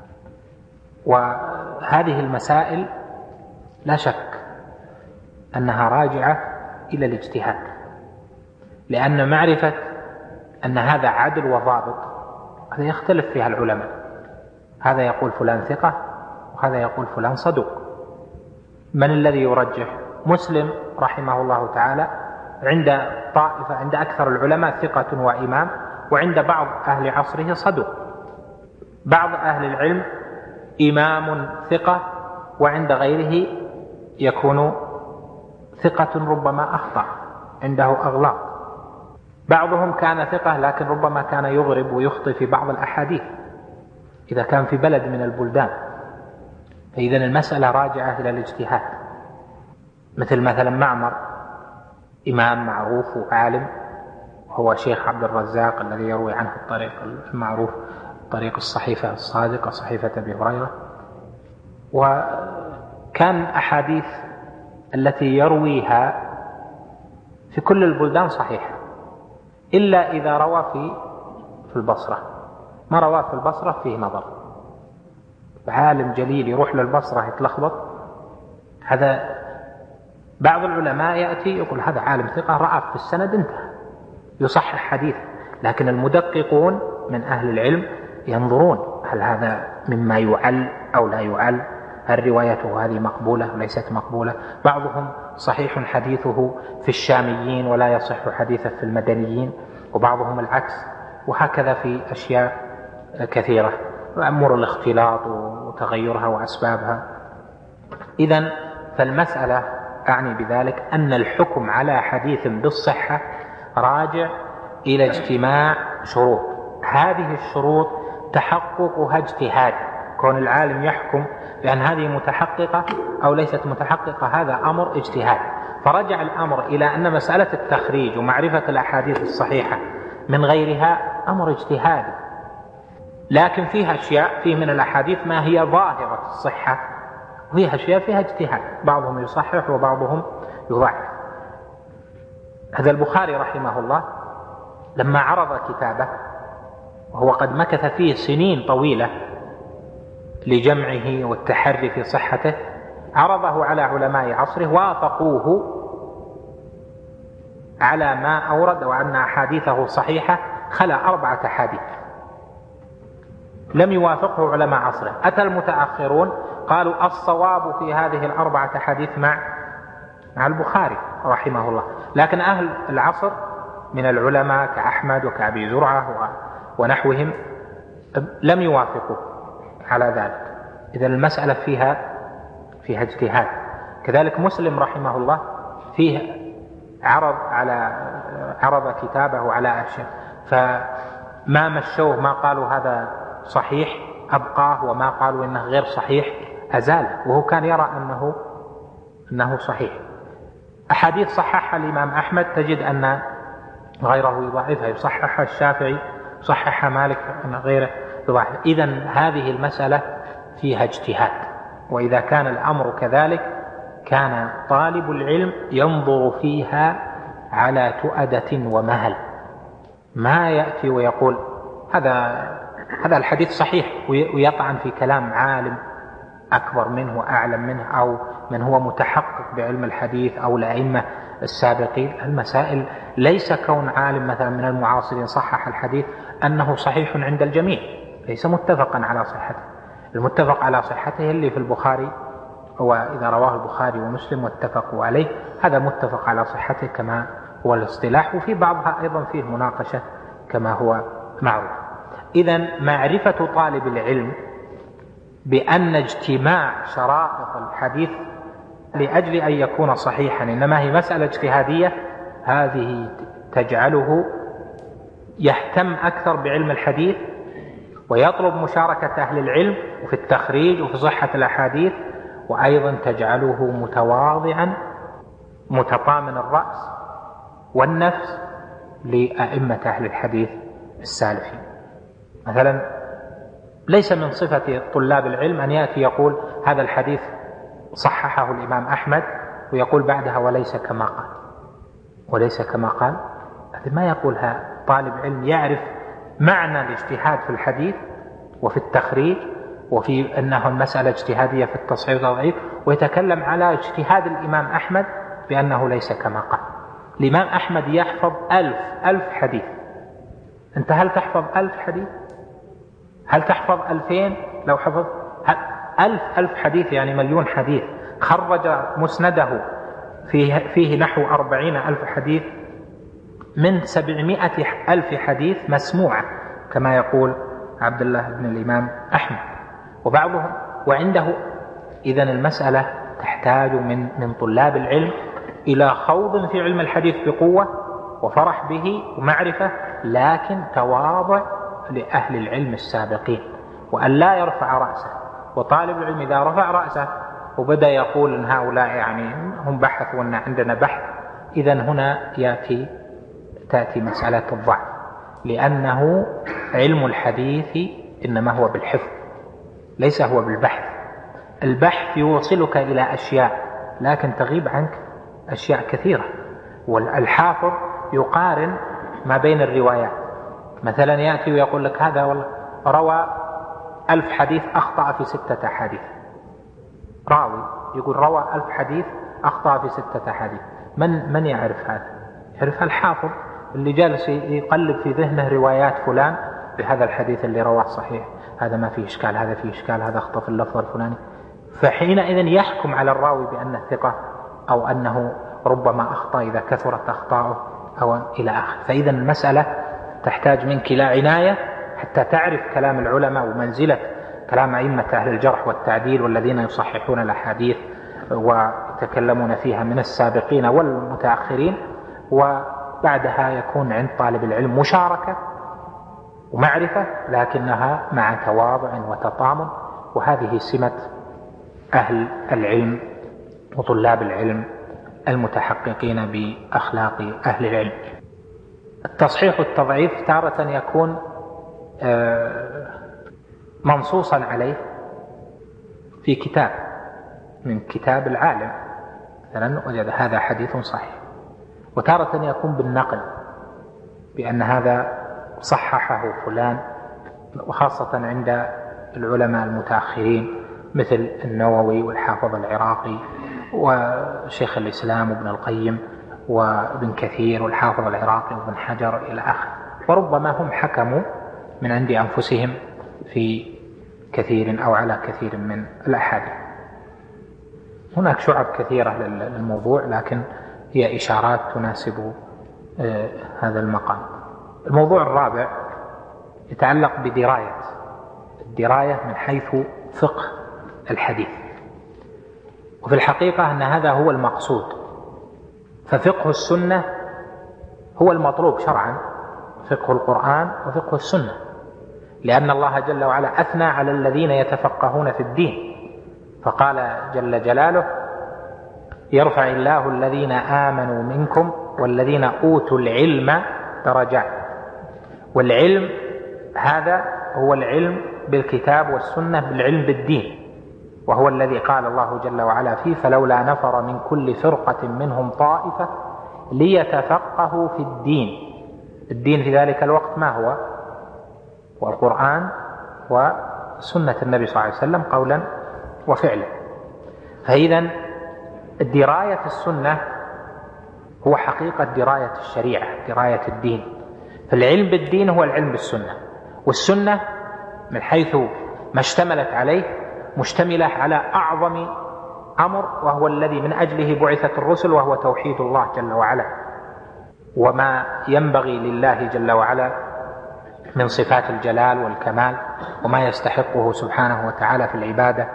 وهذه المسائل لا شك أنها راجعة إلى الاجتهاد، لأن معرفة أن هذا عدل وضابط هذا يختلف فيها العلماء، هذا يقول فلان ثقة وهذا يقول فلان صدوق. من الذي يرجح؟ مسلم رحمه الله تعالى عند طائفة عند أكثر العلماء ثقة وإمام، وعند بعض أهل عصره صدوق. بعض أهل العلم إمام ثقة، وعند غيره يكون ثقة ربما أخطأ، عنده أغلاط. بعضهم كان ثقة لكن ربما كان يغرب ويخطئ في بعض الأحاديث إذا كان في بلد من البلدان، فإذن المسألة راجعة إلى الاجتهاد. مثل مثلا معمر، إمام معروف وعالم، هو شيخ عبد الرزاق الذي يروي عنه الطريق المعروف طريق الصحيفة الصادقة صحيفة أبي هريرة، وكان أحاديث التي يرويها في كل البلدان صحيحة إلا إذا روى في في البصرة. ما رواه في البصرة فيه نظر. عالم جليل يروح للبصرة يتلخبط، هذا بعض العلماء يأتي يقول هذا عالم ثقة رأى في السند انتهى يصحح حديث، لكن المدققون من أهل العلم ينظرون هل هذا مما يعل أو لا يعل، هل روايته هذه مقبولة وليست مقبولة. بعضهم صحيح حديثه في الشاميين ولا يصح حديثه في المدنيين، وبعضهم العكس، وهكذا في أشياء كثيرة، أمور الاختلاط وتغيرها وأسبابها. إذن فالمسألة أعني بذلك أن الحكم على حديث بالصحة راجع إلى اجتماع شروط. هذه الشروط تحققها اجتهاد، كون العالم يحكم بأن هذه متحققة أو ليست متحققة هذا أمر اجتهاد. فرجع الأمر إلى أن مسألة التخريج ومعرفة الأحاديث الصحيحة من غيرها أمر اجتهادي، لكن فيها أشياء فيه من الأحاديث ما هي ظاهرة الصحة، وفيها أشياء فيها اجتهاد، بعضهم يصحح وبعضهم يضعف. هذا البخاري رحمه الله لما عرض كتابه وهو قد مكث فيه سنين طويلة لجمعه والتحري في صحته، عرضه على علماء عصره وافقوه على ما أورد وأن أحاديثه صحيحة، خلا أربعة أحاديث لم يوافقه علماء عصره. أتى المتأخرون قالوا الصواب في هذه الأربعة حديث مع مع البخاري رحمه الله، لكن أهل العصر من العلماء كأحمد وكأبي زرعة ونحوهم لم يوافقوا على ذلك. إذن المسألة فيها فيها اجتهاد. كذلك مسلم رحمه الله فيه عرض على عرض كتابه على أشياء، فما مشوه، ما قالوا هذا صحيح أبقاه، وما قالوا إنه غير صحيح أزاله، وهو كان يرى أنه أنه صحيح. أحاديث صححها الإمام أحمد تجد أن غيره يضعفها، يصححها الشافعي، صححها مالك، أن غيره يضعفها. إذن هذه المسألة فيها اجتهاد، وإذا كان الأمر كذلك كان طالب العلم ينظر فيها على تؤدة ومهل، ما يأتي ويقول هذا هذا الحديث صحيح ويطعن في كلام عالم أكبر منه وأعلم منه أو من هو متحقق بعلم الحديث أو الأئمة السابقين. المسائل ليس كون عالم مثلا من المعاصرين صحح الحديث أنه صحيح عند الجميع، ليس متفقا على صحته. المتفق على صحته اللي في البخاري، وإذا رواه البخاري ومسلم واتفقوا عليه هذا متفق على صحته كما هو الاصطلاح، وفي بعضها أيضا فيه مناقشة كما هو معروف. إذن معرفة طالب العلم بأن اجتماع شرائط الحديث لأجل أن يكون صحيحا إنما هي مسألة اجتهادية، هذه تجعله يهتم أكثر بعلم الحديث ويطلب مشاركة أهل العلم وفي التخريج وفي صحة الأحاديث، وأيضا تجعله متواضعا متطامن الرأس والنفس لأئمة أهل الحديث السالفين. مثلا ليس من صفة طلاب العلم أن يأتي يقول هذا الحديث صححه الإمام أحمد ويقول بعدها وليس كما قال وليس كما قال. هذا ما يقولها طالب علم يعرف معنى الاجتهاد في الحديث وفي التخريج وفي أنه المسألة اجتهادية في التصحيح والتضعيف، ويتكلم على اجتهاد الإمام أحمد بأنه ليس كما قال. الإمام أحمد يحفظ ألف ألف حديث، أنت هل تحفظ ألف حديث؟ هل تحفظ ألفين؟ لو حفظ ألف ألف حديث يعني مليون حديث. خرج مسنده فيه, فيه نحو أربعين ألف حديث من سبعمائة ألف حديث مسموعة كما يقول عبد الله بن الإمام أحمد وبعضهم. وعنده إذن المسألة تحتاج من من طلاب العلم إلى خوض في علم الحديث بقوة وفرح به ومعرفة، لكن تواضع لأهل العلم السابقين وأن لا يرفع رأسه. وطالب العلم إذا رفع رأسه وبدأ يقول إن هؤلاء يعني هم بحث وأن عندنا بحث، إذن هنا يأتي تأتي مسألة الضعف، لأنه علم الحديث إنما هو بالحفظ ليس هو بالبحث. البحث يوصلك إلى أشياء لكن تغيب عنك أشياء كثيرة. والحافظ يقارن ما بين الروايات، مثلا يأتي ويقول لك هذا والله روى ألف حديث أخطأ في ستة حديث، راوي يقول روى ألف حديث أخطأ في ستة حديث، من من يعرف هذا؟ يعرف الحافظ اللي جالس يقلب في ذهنه روايات فلان بهذا الحديث اللي رواه صحيح، هذا ما فيه إشكال، هذا فيه إشكال، هذا أخطأ في اللفظ الفلاني. فحينئذ يحكم على الراوي بأنه ثقة أو أنه ربما أخطأ إذا كثرت أخطاؤه أو إلى آخر. فإذا المسألة تحتاج منك إلى عناية حتى تعرف كلام العلماء ومنزلة كلام أئمة أهل الجرح والتعديل والذين يصححون الأحاديث ويتكلمون فيها من السابقين والمتأخرين. وبعدها يكون عند طالب العلم مشاركة ومعرفة لكنها مع تواضع وتطامن، وهذه سمة أهل العلم وطلاب العلم المتحققين بأخلاق أهل العلم. التصحيح والتضعيف تارة يكون منصوصا عليه في كتاب من كتاب العالم، مثلا وجد هذا حديث صحيح، وتارة يكون بالنقل بأن هذا صححه فلان، وخاصة عند العلماء المتأخرين مثل النووي والحافظ العراقي وشيخ الإسلام وابن القيم وابن كثير والحافظ العراقي وابن حجر إلى آخر. وربما هم حكموا من عند أنفسهم في كثير أو على كثير من الأحاديث. هناك شعب كثيرة للموضوع لكن هي إشارات تناسب هذا المقام. الموضوع الرابع يتعلق بدراية الدراية من حيث فقه الحديث، وفي الحقيقة أن هذا هو المقصود. ففقه السنة هو المطلوب شرعا، فقه القرآن وفقه السنة، لأن الله جل وعلا أثنى على الذين يتفقهون في الدين فقال جل جلاله يرفع الله الذين آمنوا منكم والذين أوتوا العلم درجات. والعلم هذا هو العلم بالكتاب والسنة، بالعلم بالدين، وهو الذي قال الله جل وعلا فيه فلولا نفر من كل فرقة منهم طائفة ليتفقهوا في الدين. الدين في ذلك الوقت ما هو؟ والقرآن وسنة النبي صلى الله عليه وسلم قولا وفعلا. فإذا دراية السنة هو حقيقة دراية الشريعة، دراية الدين. فالعلم بالدين هو العلم بالسنة، والسنة من حيث ما اشتملت عليه مشتملة على أعظم أمر، وهو الذي من أجله بعثت الرسل، وهو توحيد الله جل وعلا وما ينبغي لله جل وعلا من صفات الجلال والكمال وما يستحقه سبحانه وتعالى في العبادة،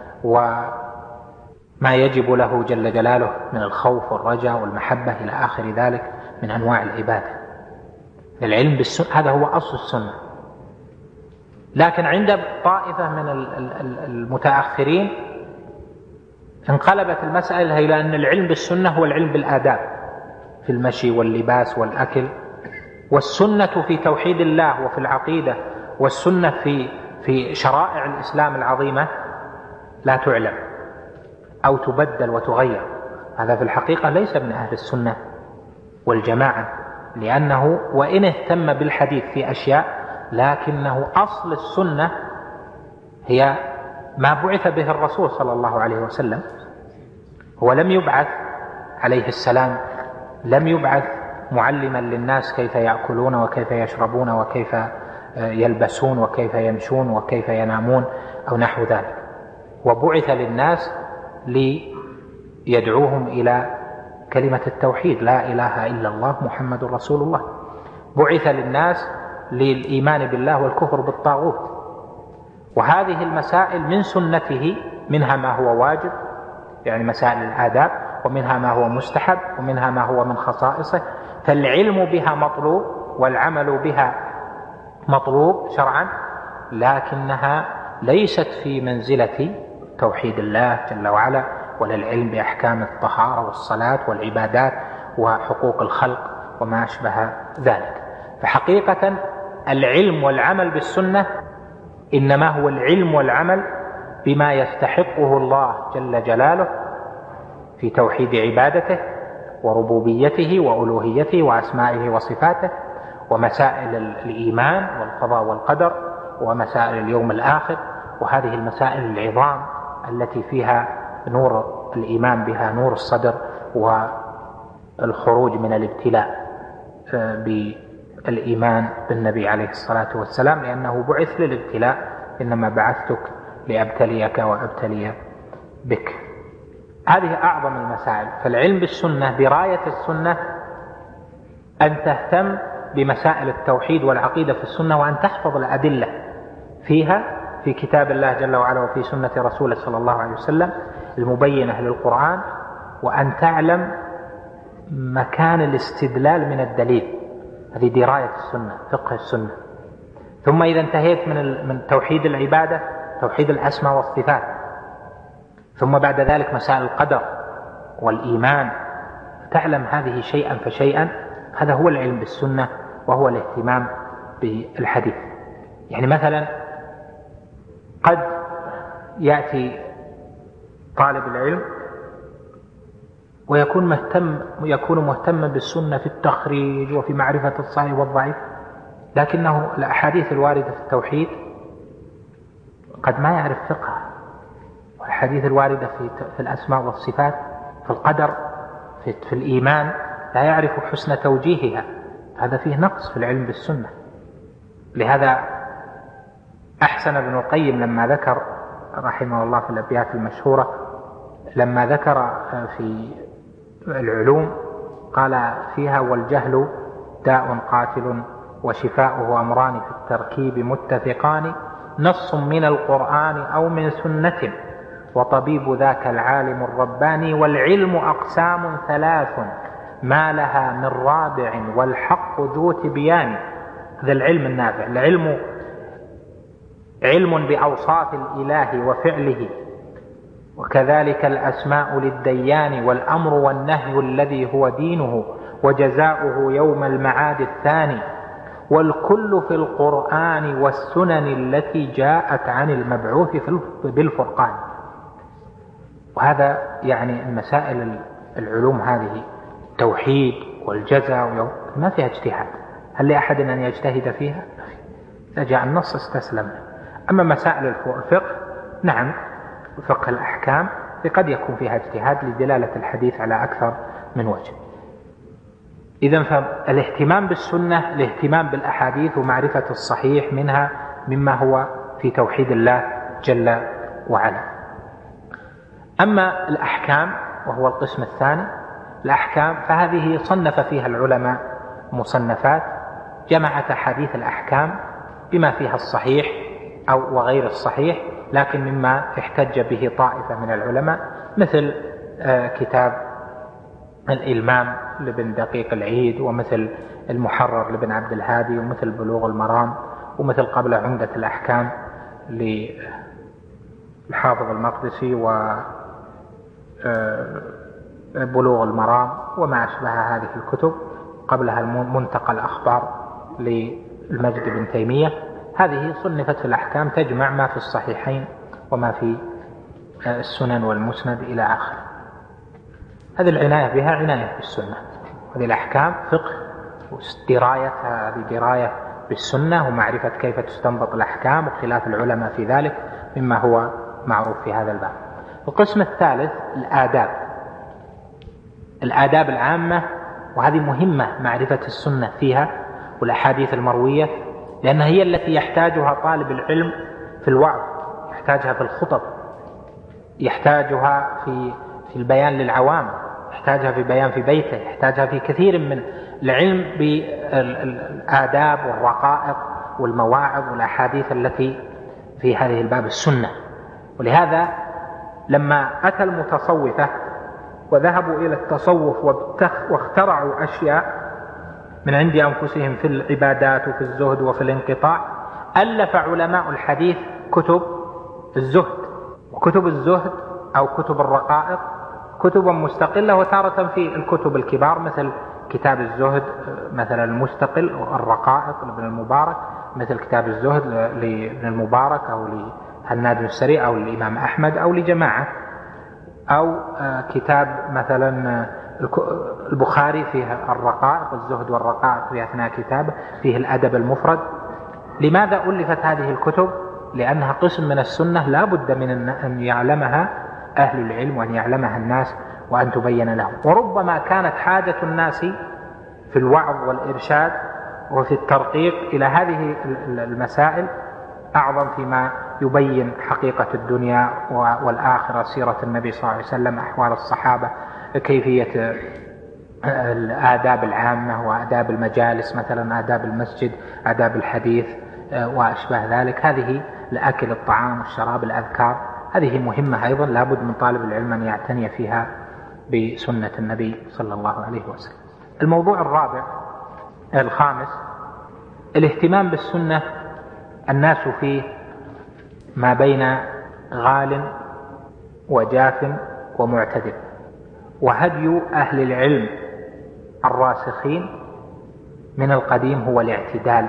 وما يجب له جل جلاله من الخوف والرجاء والمحبة إلى آخر ذلك من أنواع العبادة. العلم بالسنة هذا هو أصل السنة. لكن عند طائفة من المتأخرين انقلبت المسألة إلى أن العلم بالسنة هو العلم بالآداب في المشي واللباس والأكل، والسنة في توحيد الله وفي العقيدة، والسنة في في شرائع الإسلام العظيمة لا تعلم أو تبدل وتغير. هذا في الحقيقة ليس من أهل السنة والجماعة، لأنه وإن اهتم بالحديث في أشياء لكنه أصل السنة هي ما بعث به الرسول صلى الله عليه وسلم. هو لم يبعث عليه السلام لم يبعث معلما للناس كيف يأكلون وكيف يشربون وكيف يلبسون وكيف يمشون وكيف ينامون أو نحو ذلك، وبعث للناس ليدعوهم إلى كلمة التوحيد، لا إله إلا الله محمد رسول الله. بعث للناس للإيمان بالله والكفر بالطاغوت. وهذه المسائل من سنته منها ما هو واجب، يعني مسائل الآداب، ومنها ما هو مستحب، ومنها ما هو من خصائصه. فالعلم بها مطلوب والعمل بها مطلوب شرعا، لكنها ليست في منزلة توحيد الله جل وعلا، ولا العلم بأحكام الطهارة والصلاة والعبادات وحقوق الخلق وما أشبه ذلك. فحقيقة العلم والعمل بالسنة إنما هو العلم والعمل بما يستحقه الله جل جلاله في توحيد عبادته وربوبيته وألوهيته وأسمائه وصفاته، ومسائل الإيمان والقضاء والقدر، ومسائل اليوم الآخر، وهذه المسائل العظام التي فيها نور الإيمان بها نور الصدر والخروج من الابتلاء بالإيمان بالنبي عليه الصلاة والسلام، لأنه بعث للابتلاء، إنما بعثتك لأبتليك وأبتلي بك. هذه أعظم المسائل. فالعلم بالسنة براية السنة أن تهتم بمسائل التوحيد والعقيدة في السنة، وأن تحفظ الأدلة فيها في كتاب الله جل وعلا وفي سنة رسوله صلى الله عليه وسلم المبينة للقرآن، وأن تعلم مكان الاستدلال من الدليل. هذه دراية السنة، فقه السنة. ثم إذا انتهيت من من توحيد العبادة، توحيد الأسماء والصفات، ثم بعد ذلك مسائل القدر والإيمان، تعلم هذه شيئا فشيئا. هذا هو العلم بالسنة، وهو الاهتمام بالحديث. يعني مثلا قد يأتي طالب العلم ويكون مهتم يكون مهتما بالسنة في التخريج وفي معرفة الصحيح والضعيف، لكنه الأحاديث الواردة في التوحيد قد ما يعرف فقه، والحديث الواردة في في الأسماء والصفات، في القدر، في, في الإيمان لا يعرف حسن توجيهها. هذا فيه نقص في العلم بالسنة. لهذا أحسن ابن القيم لما ذكر رحمه الله في الأبيات المشهورة، لما ذكر في العلوم قال فيها: والجهل داء قاتل وشفاؤه أمران في التركيب متفقان، نص من القرآن أو من سنة وطبيب ذاك العالم الرباني، والعلم أقسام ثلاث ما لها من رابع والحق ذو تبيان. هذا العلم النافع. العلم علم بأوصاف الإله وفعله، وكذلك الأسماء للديان، والأمر والنهي الذي هو دينه، وجزاؤه يوم المعاد الثاني، والكل في القرآن والسنن التي جاءت عن المبعوث بالفرقان. وهذا يعني المسائل العلوم هذه التوحيد والجزاء ما فيها اجتهاد. هل لأحد أن يجتهد فيها؟ إذا جاء النص استسلم. أما مسائل الفقه نعم، فقه الأحكام قد يكون فيها اجتهاد لدلالة الحديث على أكثر من وجه. إذن فالاهتمام بالسنة الاهتمام بالأحاديث ومعرفة الصحيح منها مما هو في توحيد الله جل وعلا. أما الأحكام وهو القسم الثاني، الأحكام فهذه صنف فيها العلماء مصنفات جمعت أحاديث الأحكام بما فيها الصحيح أو وغير الصحيح، لكن مما احتج به طائفة من العلماء، مثل كتاب الإلمام لابن دقيق العيد، ومثل المحرر لابن عبد الهادي، ومثل بلوغ المرام، ومثل قبل عمدة الأحكام للحافظ المقدسي، وبلوغ المرام وما أشبه هذه الكتب، قبلها منتقى الأخبار للمجد بن تيمية. هذه صنفت في الأحكام تجمع ما في الصحيحين وما في السنن والمسند إلى آخره. هذه العناية بها عناية بالسنة. هذه الأحكام فقه ودراية، هذه دراية بالسنة ومعرفة كيف تستنبط الأحكام وخلاف العلماء في ذلك مما هو معروف في هذا الباب. القسم الثالث الآداب، الآداب العامة، وهذه مهمة معرفة السنة فيها والأحاديث المروية، لأنها هي التي يحتاجها طالب العلم في الوعظ، يحتاجها في الخطب، يحتاجها في في البيان للعوام، يحتاجها في بيان في بيته، يحتاجها في كثير من العلم بالآداب والرقائق والمواعظ والأحاديث التي في هذه الباب السنة. ولهذا لما أتى المتصوفة وذهبوا إلى التصوف واخترعوا أشياء من عند أنفسهم في العبادات وفي الزهد وفي الانقطاع، ألف علماء الحديث كتب الزهد وكتب الزهد أو كتب الرقائق كتبا مستقلة، وتارة في الكتب الكبار مثل كتاب الزهد مثلا المستقل، الرقائق لابن المبارك مثل كتاب الزهد لابن المبارك أو لهناد السري أو للإمام أحمد أو لجماعة، أو كتاب مثلا البخاري فيه الرقائق الزهد والرقائق في أثناء كتابه، فيه الأدب المفرد. لماذا ألفت هذه الكتب؟ لأنها قسم من السنة لا بد من أن يعلمها أهل العلم وأن يعلمها الناس وأن تبين لهم. وربما كانت حاجة الناس في الوعظ والإرشاد وفي الترقيق إلى هذه المسائل أعظم فيما يبين حقيقة الدنيا والآخرة، سيرة النبي صلى الله عليه وسلم، أحوال الصحابة، كيفية الآداب العامة وآداب المجالس مثلا آداب المسجد، آداب الحديث وأشبه ذلك. هذه لأكل الطعام والشراب، الأذكار، هذه مهمة أيضا لابد من طالب العلم أن يعتني فيها بسنة النبي صلى الله عليه وسلم. الموضوع الرابع الخامس الاهتمام بالسنة. الناس فيه ما بين غال وجاف ومعتدل، وهدي أهل العلم الراسخين من القديم هو الاعتدال،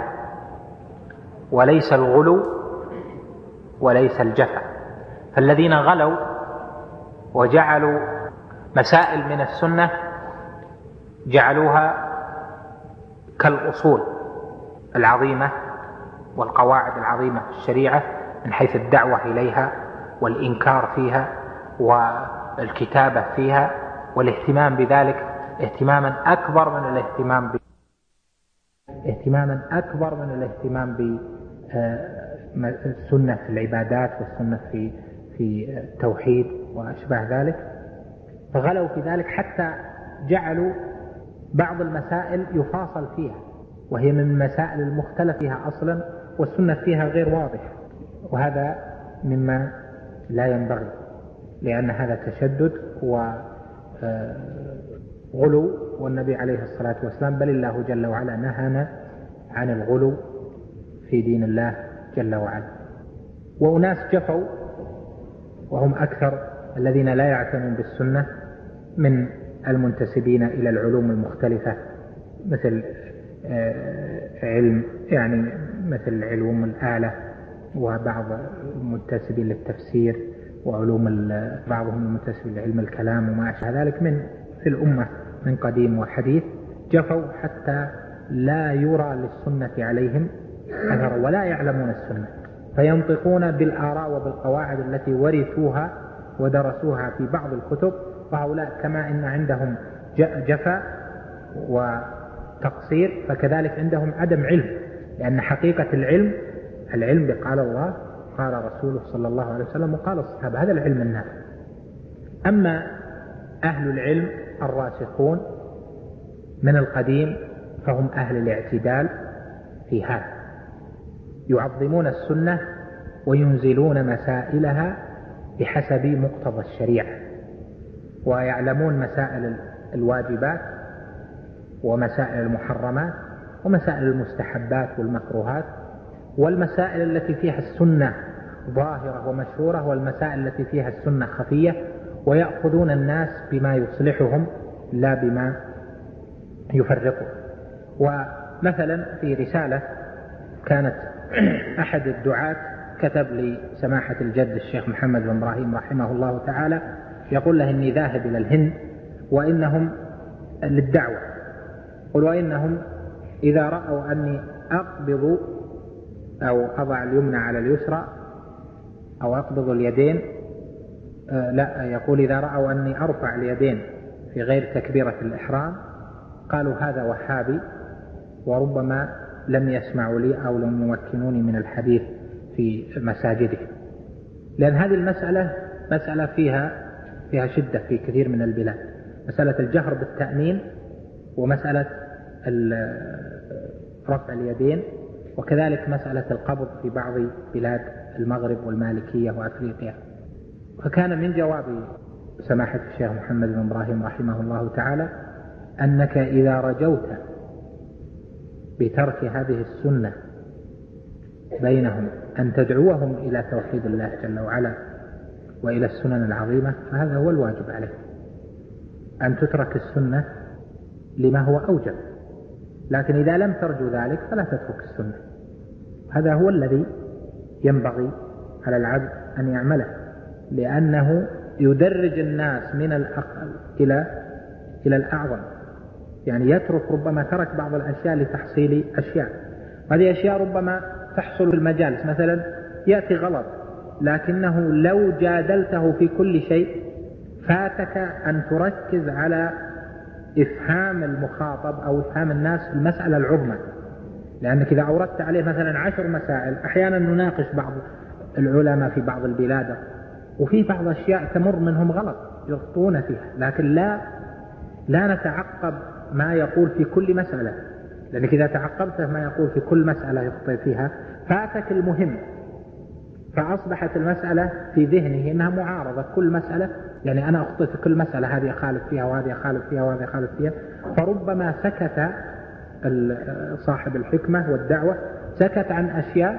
وليس الغلو وليس الجفا. فالذين غلوا وجعلوا مسائل من السنة جعلوها كالأصول العظيمة والقواعد العظيمة في الشريعة من حيث الدعوة إليها والإنكار فيها والكتابة فيها والاهتمام بذلك اهتماما أكبر من الاهتمام ب... اهتماما أكبر من الاهتمام بالسنة في العبادات والسنة في في التوحيد وأشبه ذلك. فغلوا في ذلك حتى جعلوا بعض المسائل يفاصل فيها، وهي من المسائل المختلف فيها أصلا والسنة فيها غير واضحة، وهذا مما لا ينبغي، لأن هذا تشدد وغلو، والنبي عليه الصلاة والسلام بل الله جل وعلا نهانا عن الغلو في دين الله جل وعلا. وأناس جفوا وهم أكثر الذين لا يعتنون بالسنة من المنتسبين إلى العلوم المختلفة مثل علم يعني مثل علوم الآلة، وبعض المنتسبين للتفسير، وعلوم بعضهم المنتسب لعلم الكلام وما أشبه ذلك من في الأمة من قديم وحديث. جفوا حتى لا يرى للسنة عليهم أثر ولا يعلمون السنة، فينطقون بالآراء وبالقواعد التي ورثوها ودرسوها في بعض الكتب. وهؤلاء كما إن عندهم جفا وتقصير فكذلك عندهم عدم علم، لأن حقيقة العلم العلم بقال الله قال رسوله صلى الله عليه وسلم وقال الصحابة، هذا العلم النافع. أما أهل العلم الراسخون من القديم فهم أهل الاعتدال في هذا، يعظمون السنة وينزلون مسائلها بحسب مقتضى الشريعة، ويعلمون مسائل الواجبات ومسائل المحرمات ومسائل المستحبات والمكروهات، والمسائل التي فيها السنة ظاهرة ومشهورة والمسائل التي فيها السنة خفية، ويأخذون الناس بما يصلحهم لا بما يفرقهم. ومثلا في رسالة كانت أحد الدعاة كتب لسماحة الجد الشيخ محمد بن إبراهيم رحمه الله تعالى يقول له إني ذاهب إلى الهند وإنهم للدعوة، قل وإنهم إذا رأوا أني أقبض أو أضع اليمنى على اليسرى أو أقبض اليدين آه لا يقول إذا رأوا أني أرفع اليدين في غير تكبيرة الإحرام قالوا هذا وهابي، وربما لم يسمعوا لي أو لم يمكنوني من الحديث في مساجدهم، لأن هذه المسألة مسألة فيها فيها شدة في كثير من البلاد. مسألة الجهر بالتأمين ومسألة رفع اليدين، وكذلك مسألة القبض في بعض بلاد المغرب والمالكية وأفريقيا. فكان من جواب سماحة الشيخ محمد بن إبراهيم رحمه الله تعالى أنك إذا رجوت بترك هذه السنة بينهم أن تدعوهم إلى توحيد الله جل وعلا وإلى السنن العظيمة، فهذا هو الواجب عليك، أن تترك السنة لما هو أوجب. لكن إذا لم ترجو ذلك فلا تترك السنة. هذا هو الذي ينبغي على العبد أن يعمله، لأنه يدرج الناس من الأقل إلى إلى الأعظم. يعني يترك، ربما ترك بعض الأشياء لتحصيل أشياء. هذه أشياء ربما تحصل في المجالس، مثلا يأتي غلط لكنه لو جادلته في كل شيء فاتك أن تركز على إفهام المخاطب أو إفهام الناس في المسألة العظمى. لأنك إذا أوردت عليه مثلا عشر مسائل، أحيانا نناقش بعض العلماء في بعض البلاد وفي بعض أشياء تمر منهم غلط يخطئون فيها، لكن لا لا نتعقب ما يقول في كل مسألة، لأنك إذا تعقبت ما يقول في كل مسألة يخطئ فيها فاتك المهم، فأصبحت المسألة في ذهنه إنها معارضة كل مسألة. يعني أنا أخطئ في كل مسألة، هذه أخالف فيها وهذه أخالف فيها وهذه أخالف فيها. فربما سكت صاحب الحكمة والدعوة، سكت عن أشياء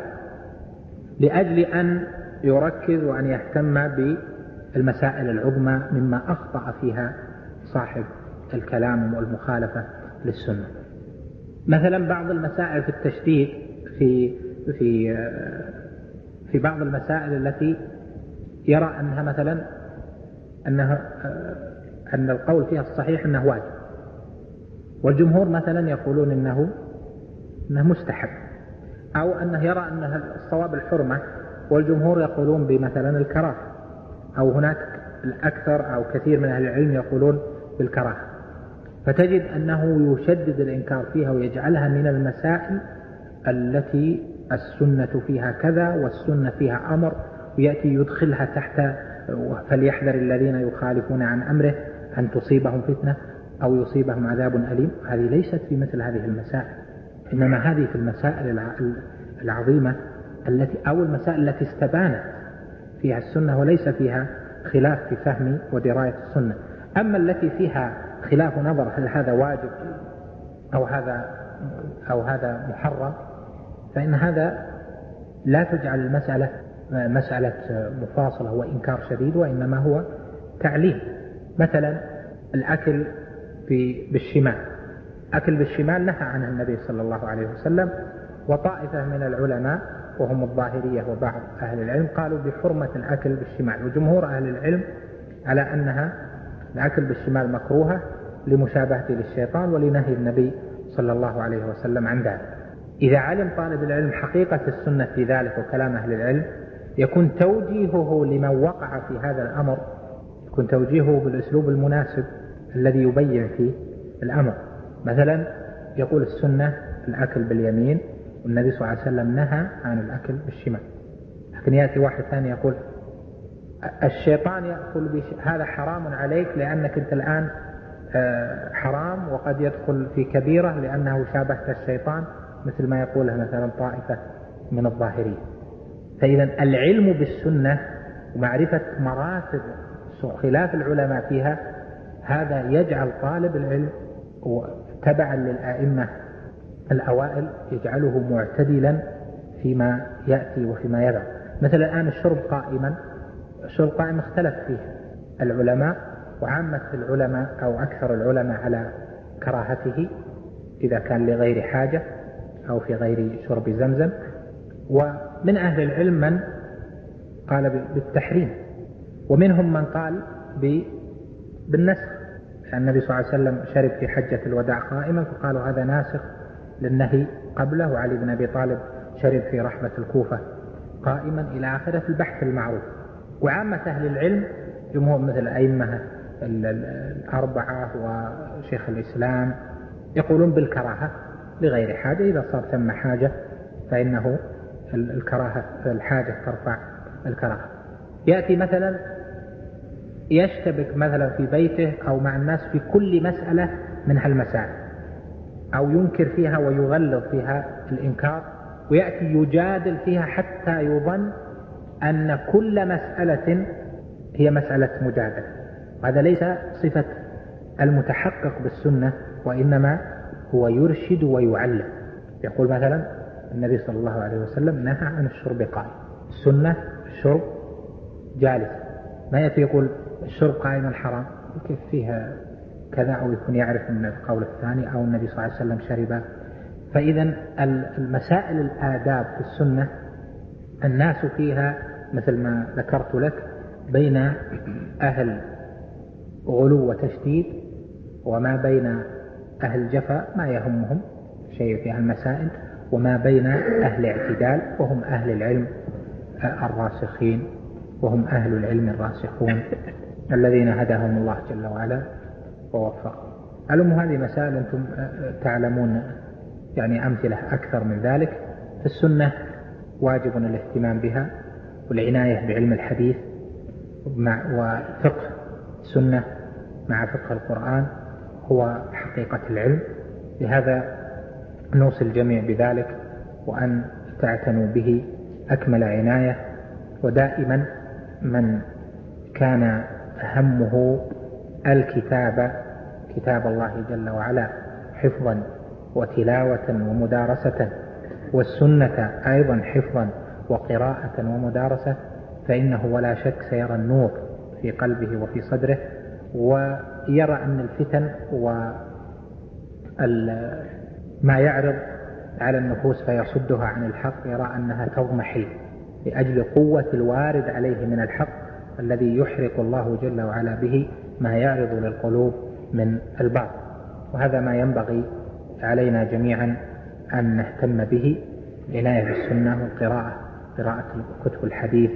لأجل أن يركز وأن يهتم بالمسائل العظمى مما أخطأ فيها صاحب الكلام والمخالفة للسنة. مثلا بعض المسائل في التشديد في في في بعض المسائل التي يرى أنها مثلا أنها أن القول فيها الصحيح أنه واجب، والجمهور مثلا يقولون إنه أنه مستحب، أو أنه يرى أن الصواب الحرمة والجمهور يقولون بمثلا الكراهة، أو هناك الأكثر أو كثير من أهل العلم يقولون بالكراهة. فتجد أنه يشدد الإنكار فيها ويجعلها من المسائل التي السنة فيها كذا والسنة فيها أمر، ويأتي يدخلها تحت فليحذر الذين يخالفون عن أمره أن تصيبهم فتنة أو يصيبهم عذاب أليم. هذه ليست في مثل هذه المسائل، إنما هذه في المسائل العظيمة التي أو المسائل التي استبانت فيها السنة وليس فيها خلاف في فهم ودراية السنة. أما التي فيها خلاف نظر هل هذا واجب أو هذا أو هذا محرم، فإن هذا لا تجعل المسألة مسألة مفاصلة وإنكار شديد، وإنما هو تعليم. مثلا الأكل بالشمال، أكل بالشمال نهى عنه النبي صلى الله عليه وسلم، وطائفة من العلماء وهم الظاهرية وبعض أهل العلم قالوا بحرمة الأكل بالشمال، وجمهور أهل العلم على أنها الأكل بالشمال مكروهة لمشابهته للشيطان ولنهي النبي صلى الله عليه وسلم عن ذلك. إذا علم طالب العلم حقيقة السنة في ذلك وكلام أهل العلم، يكون توجيهه لمن وقع في هذا الأمر يكون توجيهه بالأسلوب المناسب الذي يبين فيه الأمر. مثلا يقول السنة الأكل باليمين، والنبي صلى الله عليه وسلم نهى عن الأكل بالشمال، لكن يأتي واحد ثاني يقول الشيطان يأكل بش... هذا حرام عليك لأنك أنت الآن حرام، وقد يدخل في كبيرة لأنه شابهت الشيطان، مثل ما يقوله مثلا طائفة من الظاهرية. فإذا العلم بالسنة ومعرفة مراتب خلاف العلماء فيها، هذا يجعل طالب العلم تبعا للآئمة الأوائل، يجعله معتدلا فيما يأتي وفيما يذهب. مثلا الآن الشرب قائما، الشرب قائم اختلف فيه العلماء، وعامة العلماء أو أكثر العلماء على كراهته إذا كان لغير حاجة أو في غير شرب زمزم، ومن أهل العلم من قال بالتحريم، ومنهم من قال بالنسخ. النبي صلى الله عليه وسلم شرب في حجة الوداع قائما فقالوا هذا ناسخ للنهي قبله، وعلي بن أبي طالب شرب في رحبة الكوفة قائما إلى آخره في البحث المعروف. وعامة أهل العلم جمهور مثل الأئمة الأربعة وشيخ الإسلام يقولون بالكراهة لغير حاجة، إذا صار ثم حاجة فإنه الكراهة الحاجة ترفع الكراهة. يأتي مثلا يشتبك مثلا في بيته أو مع الناس في كل مسألة من هالمسائل، أو ينكر فيها ويغلظ فيها الإنكار، ويأتي يجادل فيها حتى يظن أن كل مسألة هي مسألة مجادلة. هذا ليس صفة المتحقق بالسنة، وإنما هو يرشد ويعلم. يقول مثلا النبي صلى الله عليه وسلم نهى عن الشرب قائم، السنة الشرب جالس، ما يأتي يقول الشرب قائما حرام، كيف فيها كذا، أو يكون يعرف من القول الثاني أو النبي صلى الله عليه وسلم شرب. فإذا المسائل الآداب في السنة الناس فيها مثل ما ذكرت لك بين أهل غلو وتشديد وما بين أهل جفا ما يهمهم شيء في المسائل، وما بين أهل اعتدال وهم أهل العلم الراسخين، وهم أهل العلم الراسخون الذين هداهم الله جل وعلا ووفقهم. علم هذه مسائل أنتم تعلمون يعني أمثلة أكثر من ذلك. في السنة واجب الاهتمام بها والعناية بعلم الحديث وفقه السنة مع فقه القرآن هو حقيقة العلم. لهذا نوصي الجميع بذلك، وأن تعتنوا به أكمل عناية. ودائما من كان همه الكتاب كتاب الله جل وعلا حفظا وتلاوة ومدارسة، والسنة أيضا حفظا وقراءة ومدارسة، فإنه ولا شك سيرى النور في قلبه وفي صدره، ويرى أن الفتن وما يعرض على النفوس فيصدها عن الحق يرى أنها تضمحل لأجل قوة الوارد عليه من الحق الذي يحرق الله جل وعلا به ما يعرض للقلوب من الباطل. وهذا ما ينبغي علينا جميعا أن نهتم به، العناية بالسنة والقراءة، قراءة كتب الحديث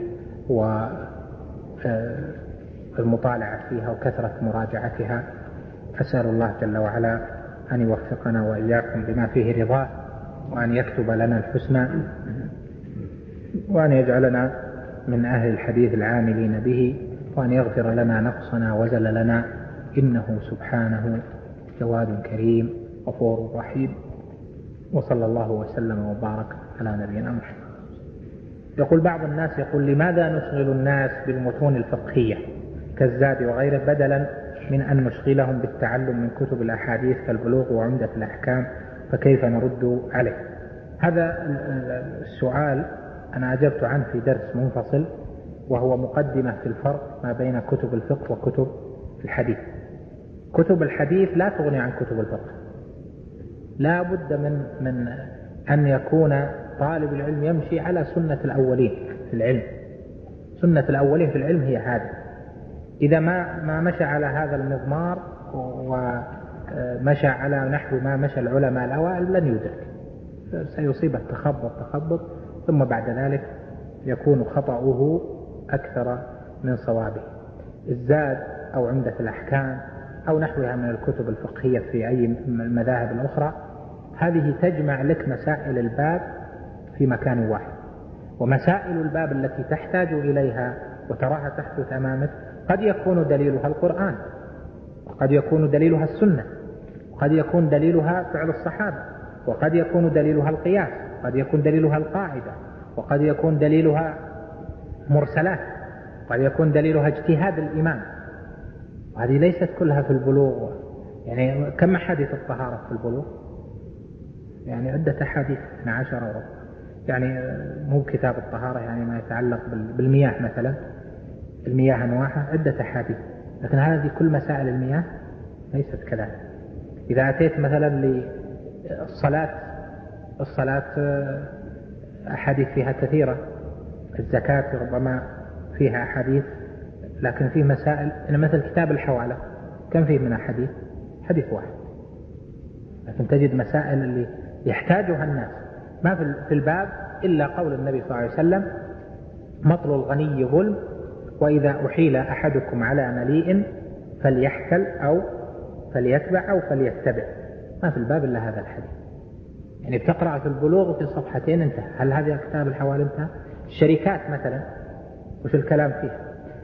والمطالعة فيها وكثرة مراجعتها. أسأل الله جل وعلا أن يوفقنا وإياكم بما فيه رضاه، وأن يكتب لنا الحسنى، وأن يجعلنا من أهل الحديث العاملين به، وأن يغفر لنا نقصنا وزللنا، إنه سبحانه جواد كريم غفور رحيم. وصلى الله وسلم وبارك على نبينا محمد. يقول بعض الناس يقول لماذا نشغل الناس بالمتون الفقهية كالزاد وغيره بدلا من أن نشغلهم بالتعلم من كتب الأحاديث كالبلوغ وعمدة الأحكام، فكيف نرد عليه؟ هذا السؤال أنا أجبت عنه في درس منفصل، وهو مقدمة في الفرق ما بين كتب الفقه وكتب الحديث. كتب الحديث لا تغني عن كتب الفقه، لا بد من من أن يكون طالب العلم يمشي على سنة الأولين في العلم. سنة الأولين في العلم هي هذه. إذا ما ما مشى على هذا المضمار ومشى على نحو ما مشى العلماء الأوائل لن يدرك، سيصيب التخبط تخبط، ثم بعد ذلك يكون خطأه أكثر من صوابه. الزاد أو عمدة الأحكام أو نحوها من الكتب الفقهية في أي المذاهب الأخرى، هذه تجمع لك مسائل الباب في مكان واحد، ومسائل الباب التي تحتاج إليها وتراها تحدث أمامك قد يكون دليلها القرآن، وقد يكون دليلها السنة، وقد يكون دليلها فعل الصحابة، وقد يكون دليلها القياس، وقد يكون دليلها القاعدة، وقد يكون دليلها مرسلات، وقد يكون دليلها اجتهاد الإمام. وهذه ليست كلها في البلوغ. يعني كم حديث الطهارة في البلوغ؟ يعني عدة أحاديث اثنا عشر وربع، يعني مو كتاب الطهارة يعني ما يتعلق بالمياه مثلا، المياه أنواعها عدة أحاديث، لكن هذه كل مسائل المياه ليست كذلك. إذا أتيت مثلا للصلاة، الصلاة أحاديث فيها كثيرة، الزكاة ربما فيها أحاديث، لكن فيه مسائل مثل كتاب الحوالة كم فيه من أحاديث؟ حديث واحد، لكن تجد مسائل اللي يحتاجها الناس ما في الباب إلا قول النبي صلى الله عليه وسلم مطل الغني ظلم، وإذا أحيل أحدكم على مليء فليحكل أو فليتبع أو فليتبع، ما في الباب إلا هذا الحديث. يعني بتقرأ في البلوغ في صفحتين انتهى. هل هذا كتاب الحوالي انتهى؟ الشركات مثلا وش الكلام فيها؟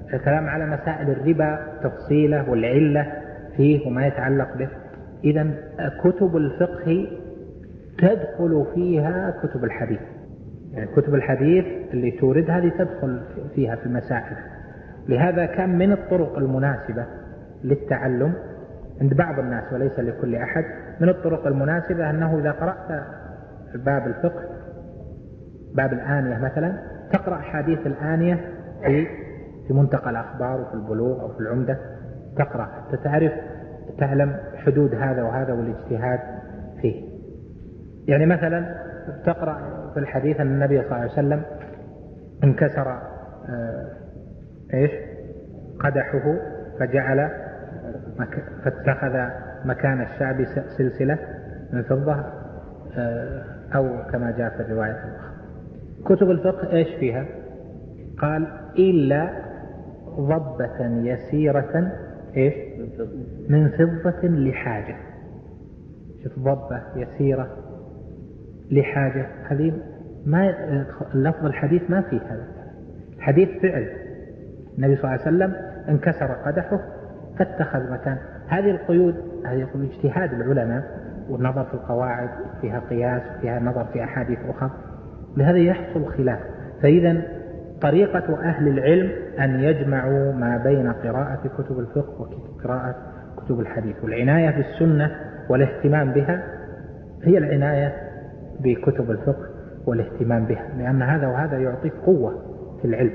الكلام على مسائل الربا تفصيله والعلة فيه وما يتعلق به. إذن كتب الفقه تدخل فيها كتب الحديث، يعني كتب الحديث اللي تورد هذه تدخل فيها في المسائل. لهذا كان من الطرق المناسبة للتعلم عند بعض الناس وليس لكل أحد، من الطرق المناسبة أنه إذا قرأت باب الفقه باب الآنية مثلا تقرأ حديث الآنية في في منتقى الأخبار وفي البلوغ أو في العمدة، تقرأ حتى تعرف تعلم حدود هذا وهذا والاجتهاد فيه. يعني مثلا تقرأ في الحديث أن النبي صلى الله عليه وسلم انكسر آه إيش قدحه فجعل مك... فاتخذ مكان الشعب سلسلة من فضة آه أو كما جاء في الرواية الأخرى. كتب الفقه إيش فيها؟ قال إلا ضبة يسيرة إيش من فضة لحاجة. شوف ضبة يسيرة لحاجة، هذه ما اللفظ الحديث ما فيه هذا الحديث فعل. النبي صلى الله عليه وسلم انكسر قدحه فاتخذ مكان. هذه القيود هذه يقول اجتهاد العلماء والنظر في القواعد فيها قياس فيها نظر في أحاديث أخرى، لهذا يحصل خلاف. فإذا طريقة أهل العلم أن يجمعوا ما بين قراءة كتب الفقه وقراءة كتب الحديث، والعناية بالسنة والاهتمام بها هي العناية بكتب الفقه والاهتمام بها، لأن هذا وهذا يعطيك قوة في العلم.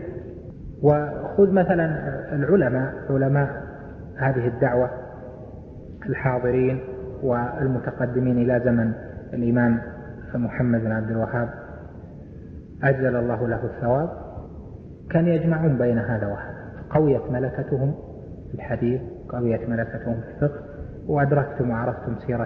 وخذ مثلا العلماء علماء هذه الدعوة الحاضرين والمتقدمين إلى زمن الإمام محمد بن عبد الوهاب أجزل الله له الثواب، كان يجمعون بين هذا وهذا، قويت ملكتهم في الحديث قويت ملكتهم في الفقه. وأدركتم وعرفتم سيرة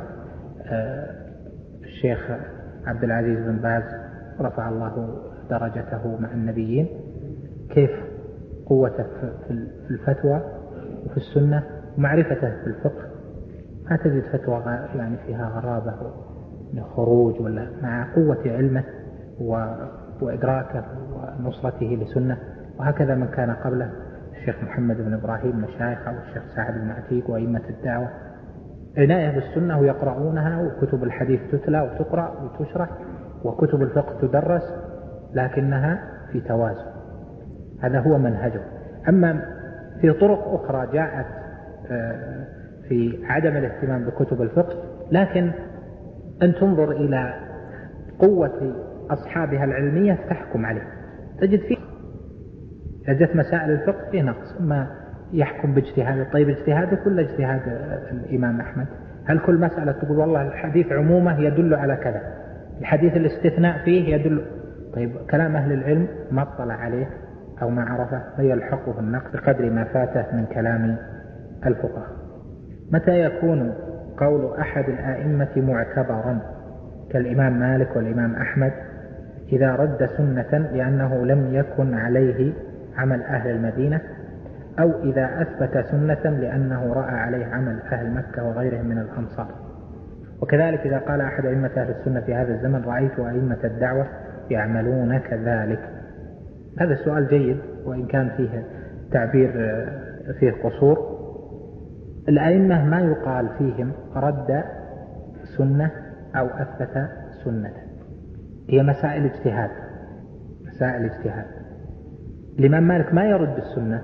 الشيخ عبد العزيز بن باز رفع الله درجته مع النبيين، كيف قوته في الفتوى وفي السنة ومعرفته في الفقه. ما تجد فتوى يعني فيها غرابة خروج ولا، مع قوة علمه وإدراكه ونصرته لسنة. وهكذا من كان قبله الشيخ محمد بن إبراهيم مشايخه والشيخ سعد بن عتيق وأئمة الدعوة، عناية بالسنة ويقرؤونها، وكتب الحديث تتلى وتقرأ وتشرح، وكتب الفقه تدرس لكنها في توازن. هذا هو منهجه. أما في طرق أخرى جاءت في عدم الاهتمام بكتب الفقه، لكن أن تنظر إلى قوة أصحابها العلمية تحكم عليه، تجد فيه جت مسائل الفقه فيه نقص، ما يحكم باجتهاد. طيب اجتهاده كل اجتهاد الإمام أحمد، هل كل مسألة تقول والله الحديث عمومه يدل على كذا، الحديث الاستثناء فيه يدل؟ طيب كلام أهل العلم ما اطلع عليه أو ما عرفه فيلحقه النقد بقدر ما فاته من كلام الفقهاء. متى يكون قول أحد الآئمة معتبرا كالإمام مالك والإمام أحمد؟ إذا رد سنة لأنه لم يكن عليه عمل أهل المدينة، أو إذا أثبت سنة لأنه رأى عليه عمل أهل مكة وغيرهم من الأنصار. وكذلك إذا قال أحد أئمة أهل السنة في هذا الزمن رأيت أئمة الدعوة يعملون كذلك. هذا السؤال جيد وإن كان فيه تعبير فيه قصور. الأئمة ما يقال فيهم رد سنة أو أثبت سنة، هي مسائل اجتهاد مسائل اجتهاد. الإمام مالك ما يرد السنة،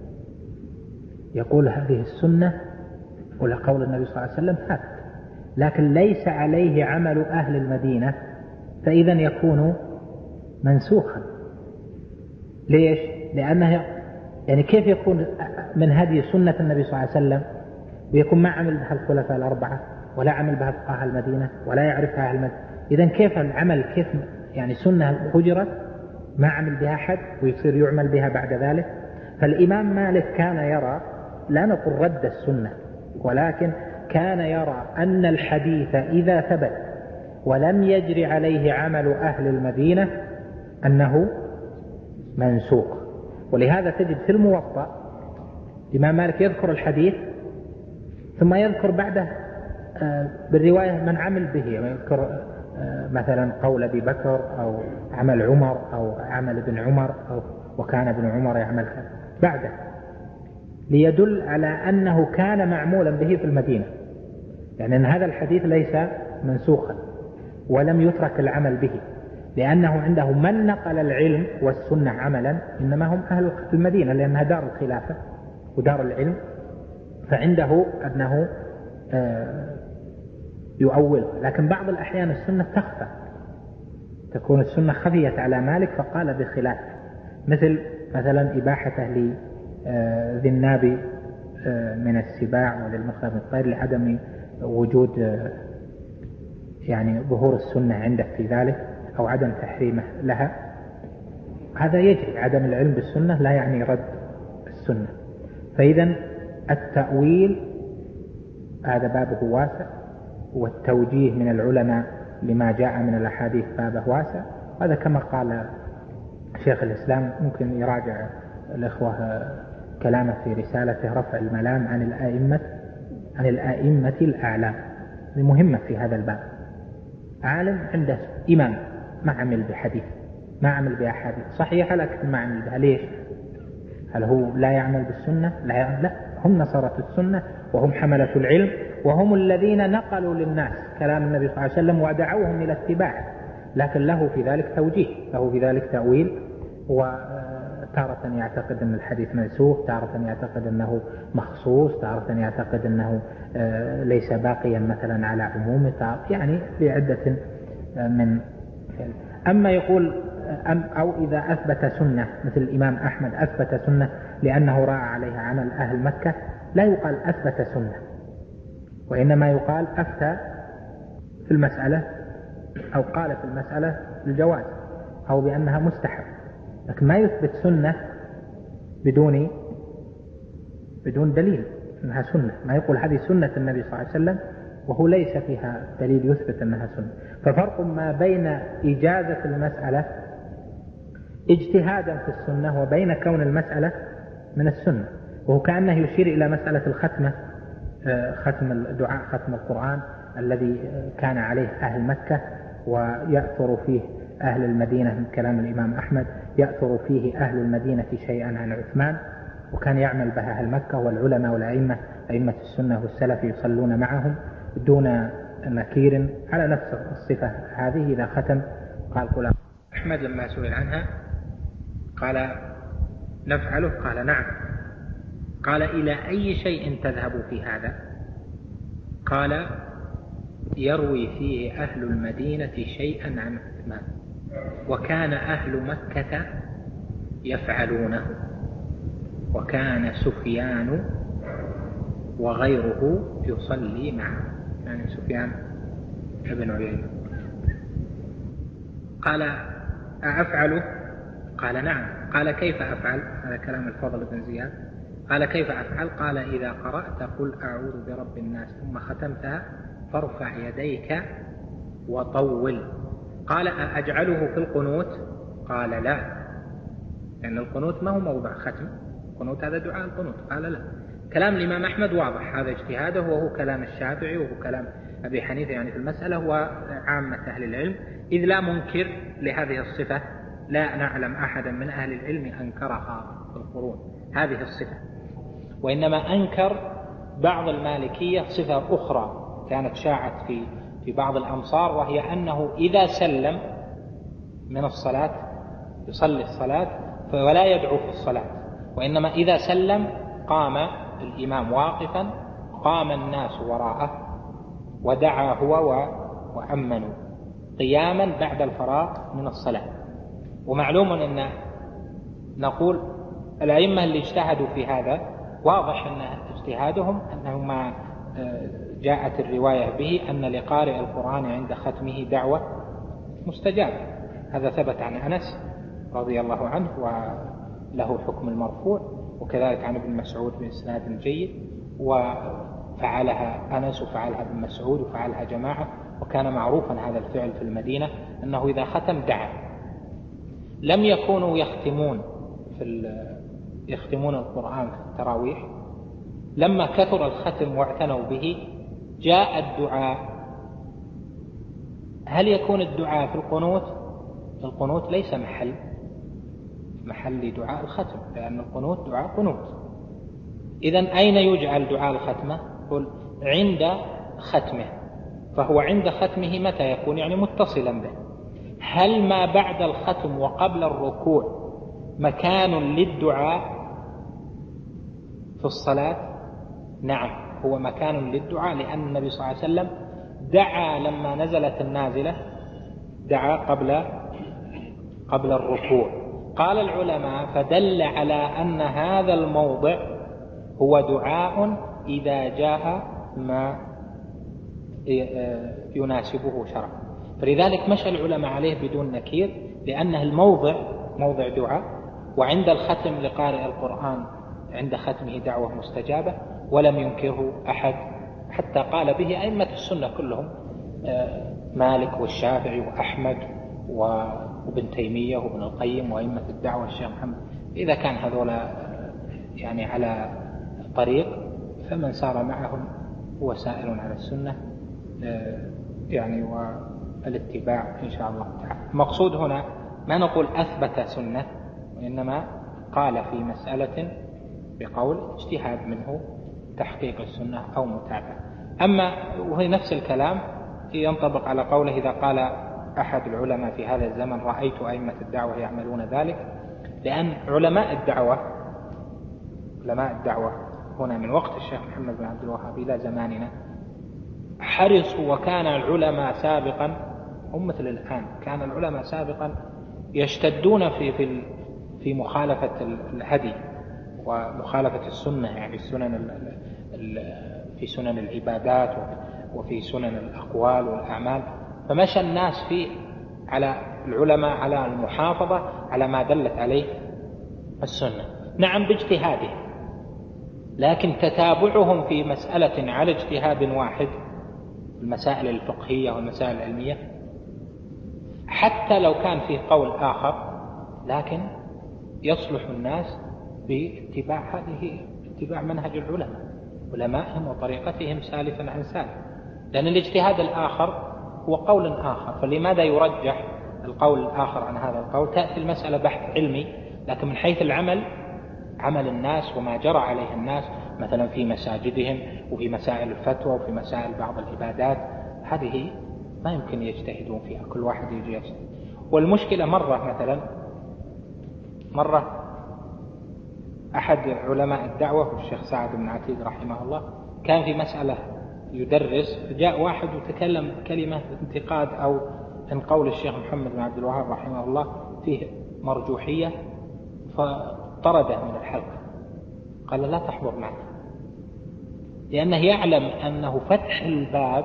يقول هذه السنة ولقول النبي صلى الله عليه وسلم ثابت، لكن ليس عليه عمل أهل المدينة، فإذا يكون منسوخا. ليش؟ لأنه يعني كيف يكون من هذه سنة النبي صلى الله عليه وسلم ويكون ما عمل بها الخلفاء الأربعة ولا عمل بها فقهاء المدينة ولا يعرفها أهل المدينة؟ إذن كيف العمل؟ كيف يعني سنة هجرت ما عمل بها أحد ويصير يعمل بها بعد ذلك؟ فالإمام مالك كان يرى، لا نقول رد السنة، ولكن كان يرى أن الحديث إذا ثبت ولم يجري عليه عمل أهل المدينة أنه منسوق. ولهذا تجد في الموطأ الإمام مالك يذكر الحديث ثم يذكر بعده بالرواية من عمل به، يذكر مثلا قول أبي بكر أو عمل عمر أو عمل ابن عمر أو وكان ابن عمر يعمل بعده. ليدل على أنه كان معمولا به في المدينة، يعني أن هذا الحديث ليس منسوخا ولم يترك العمل به، لأنه عنده من نقل العلم والسنة عملا إنما هم أهل المدينة، لأنها دار الخلافة ودار العلم، فعنده أنه يؤول. لكن بعض الأحيان السنة تخفى، تكون السنة خفيت على مالك فقال بخلاف، مثل مثلا إباحته لذي الناب من السباع وللمخلب من الطير لعدم وجود يعني ظهور السنة عنده في ذلك أو عدم تحريمه لها. هذا يجري، عدم العلم بالسنة لا يعني رد السنة. فإذا التأويل هذا بابه واسع، والتوجيه من العلماء لما جاء من الأحاديث بابه واسع. هذا كما قال شيخ الإسلام، ممكن يراجع الإخوة كلامه في رسالته رفع الملام عن الآئمة عن الآئمة الأعلام، مهمة في هذا الباب. عالم عنده إمام ما عمل بحديث، ما عمل بأحاديث صحيحة لكن ما عمل بها، ليش؟ هل هو لا يعمل بالسنة؟ لا يعمل. لا، هم نصرة السنة وهم حملة العلم، وهم الذين نقلوا للناس كلام النبي صلى الله عليه وسلم ودعوهم إلى اتباعه، لكن له في ذلك توجيه، له في ذلك تأويل، وتارة يعتقد أن الحديث منسوخ، تارة يعتقد أنه مخصوص، تارة يعتقد أنه ليس باقيا مثلا على عمومه، يعني بعدة من. أما يقول أم أو إذا أثبت سنة مثل الإمام أحمد أثبت سنة لأنه رأى عليها عمل أهل مكة، لا يقال أثبت سنة، وإنما يقال أفتى في المسألة أو قال في المسألة الجواز أو بأنها مستحب، لكن ما يثبت سنة بدون بدون دليل أنها سنة. ما يقول هذه سنة النبي صلى الله عليه وسلم وهو ليس فيها دليل يثبت أنها سنة. ففرق ما بين إجازة المسألة اجتهادا في السنة وبين كون المسألة من السنة. وهو كأنه يشير إلى مسألة الختمة، ختم الدعاء، ختم القرآن الذي كان عليه أهل مكة ويأثر فيه أهل المدينة، من كلام الإمام أحمد يأثر فيه أهل المدينة شيئا عن عثمان، وكان يعمل بها أهل مكة، والعلماء والأئمة أئمة السنة والسلف يصلون معهم دون نكير على نفس الصفة هذه. إذا ختم قال قل أحمد لما سئل عنها قال نفعله، قال نعم. قال إلى أي شيء تذهب في هذا؟ قال يروي فيه أهل المدينة شيئا عن عثمان، وكان أهل مكة يفعلونه، وكان سفيان وغيره يصلي معه، يعني سفيان ابن عيينة. قال أفعله؟ قال نعم. قال كيف أفعل؟ هذا كلام الفضل بن زياد. قال كيف أفعل؟ قال إذا قرأت قل أعوذ برب الناس ثم ختمتها فارفع يديك وطول. قال أجعله في القنوت؟ قال لا، لأن القنوت ما هو موضع ختم، القنوت هذا دعاء القنوت. قال لا. كلام الإمام أحمد واضح، هذا اجتهاده، وهو كلام الشافعي وهو كلام أبي حنيفة يعني في المسألة وعامة أهل العلم، إذ لا منكر لهذه الصفة، لا نعلم أحدا من أهل العلم أنكرها في القرون هذه الصفة، وإنما أنكر بعض المالكية صفة أخرى كانت شاعت في في بعض الأمصار، وهي أنه إذا سلم من الصلاة يصلي الصلاة ولا يدعو في الصلاة، وإنما إذا سلم قام الإمام واقفا، قام الناس وراءه ودعا هو وأمنوا قياما بعد الفراغ من الصلاة. ومعلوم أن نقول الأئمة اللي اجتهدوا في هذا واضح أن اجتهادهم أنه ما جاءت الرواية به أن لقارئ القرآن عند ختمه دعوة مستجابة. هذا ثبت عن أنس رضي الله عنه وله حكم المرفوع، وكذلك عن ابن مسعود بإسناد جيد، وفعلها أنس وفعلها ابن مسعود وفعلها جماعة، وكان معروفا هذا الفعل في المدينة أنه إذا ختم دعا. لم يكونوا يختمون في يختمون القرآن في التراويح، لما كثر الختم واعتنوا به جاء الدعاء. هل يكون الدعاء في القنوت؟ القنوت ليس محل محل دعاء الختم، لأن القنوت دعاء قنوت، إذن أين يجعل دعاء الختمة؟ قل عند ختمه، فهو عند ختمه متى يكون؟ يعني متصلا به. هل ما بعد الختم وقبل الركوع مكان للدعاء في الصلاة؟ نعم، هو مكان للدعاء، لأن النبي صلى الله عليه وسلم دعا لما نزلت النازلة، دعا قبل قبل الركوع. قال العلماء فدل على أن هذا الموضع هو دعاء إذا جاء ما يناسبه شرعا، فلذلك مشى العلماء عليه بدون نكير، لأنه الموضع موضع دعاء، وعند الختم لقارئ القرآن عند ختمه دعوة مستجابة، ولم ينكره أحد، حتى قال به أئمة السنة كلهم، مالك والشافعي وأحمد وابن تيمية وابن القيم وأئمة الدعوة الشيخ محمد. إذا كان هذولا يعني على طريق، فمن سار معهم هو سائر على السنة يعني والاتباع إن شاء الله تعالى. المقصود هنا ما نقول أثبت سنة، وإنما قال في مسألة بقول اجتهاد منه تحقيق السنة أو متابعة. أما وهي نفس الكلام ينطبق على قوله إذا قال أحد العلماء في هذا الزمن رأيت أئمة الدعوة يعملون ذلك، لأن علماء الدعوة علماء الدعوة هنا من وقت الشيخ محمد بن عبد الوهاب إلى زماننا حرصوا، وكان العلماء سابقا هم مثل الآن، كان العلماء سابقا يشتدون في في في مخالفة الهدي ومخالفة السنة، يعني السنن في سنن العبادات وفي سنن الأقوال والأعمال، فمشى الناس في على العلماء على المحافظة على ما دلت عليه السنة، نعم باجتهاده، لكن تتابعهم في مسألة على اجتهاد واحد، المسائل الفقهية والمسائل العلمية، حتى لو كان فيه قول آخر، لكن يصلح الناس باتباع هذه اتباع منهج العلماء علمائهم وطريقتهم سالفا عن سالف، لأن الاجتهاد الآخر هو قول آخر، فلماذا يرجح القول الآخر عن هذا القول؟ تأتي المسألة بحث علمي، لكن من حيث العمل عمل الناس وما جرى عليه الناس مثلا في مساجدهم وفي مسائل الفتوى وفي مسائل بعض العبادات، هذه ما يمكن يجتهدون فيها، كل واحد يجي يجتهد. والمشكلة مرة مثلا مرة أحد علماء الدعوة الشيخ سعد بن عتيق رحمه الله كان في مسألة يدرس، جاء واحد وتكلم كلمة انتقاد أو عن قول الشيخ محمد بن عبد الوهاب رحمه الله فيه مرجوحية، فطرده من الحلقة، قال لا تحضر معنا، لأنه يعلم أنه فتح الباب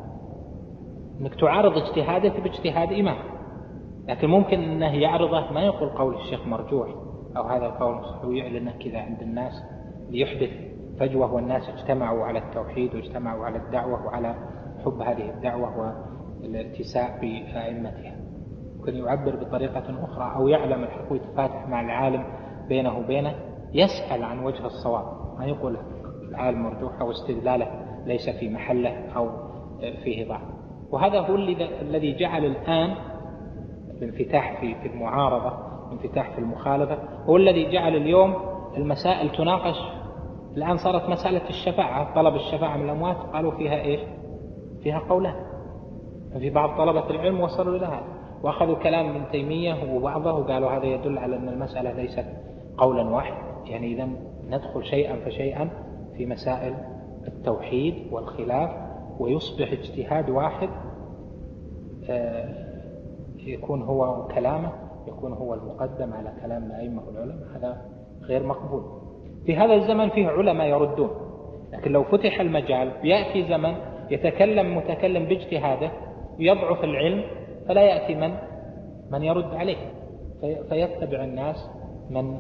أنك تعارض اجتهادك باجتهاد إمام، لكن ممكن أنه يعرضه ما يقول قول الشيخ مرجوح أو هذا القول صحيح ويعلنه كذا عند الناس ليحدث فجوة، والناس اجتمعوا على التوحيد واجتمعوا على الدعوة وعلى حب هذه الدعوة والاتساع بأئمتها، ممكن يعبر بطريقة أخرى، أو يعلم الحق يتفاتح مع العالم بينه وبينه، يسأل عن وجه الصواب، ما يقول العالم مرجوح أو استدلاله ليس في محله أو فيه ضعف. وهذا هو الذي جعل الآن الانفتاح في المعارضة، الانفتاح في المخالفة، هو الذي جعل اليوم المسائل تناقش. الآن صارت مسألة الشفاعة، طلب الشفاعة من الأموات قالوا فيها إيش؟ فيها قولان، في بعض طلبة العلم وصلوا إلى هذا، وأخذوا كلام ابن تيمية وبعضه وقالوا هذا يدل على أن المسألة ليست قولا واحد، يعني إذا ندخل شيئا فشيئا في مسائل التوحيد والخلاف، ويصبح اجتهاد واحد يكون هو كلامه، يكون هو المقدم على كلام أئمة العلماء، هذا غير مقبول. في هذا الزمن فيه علماء يردون، لكن لو فتح المجال يأتي زمن يتكلم متكلم باجتهاده ويضعف العلم، فلا يأتي من من يرد عليه، فيتبع الناس من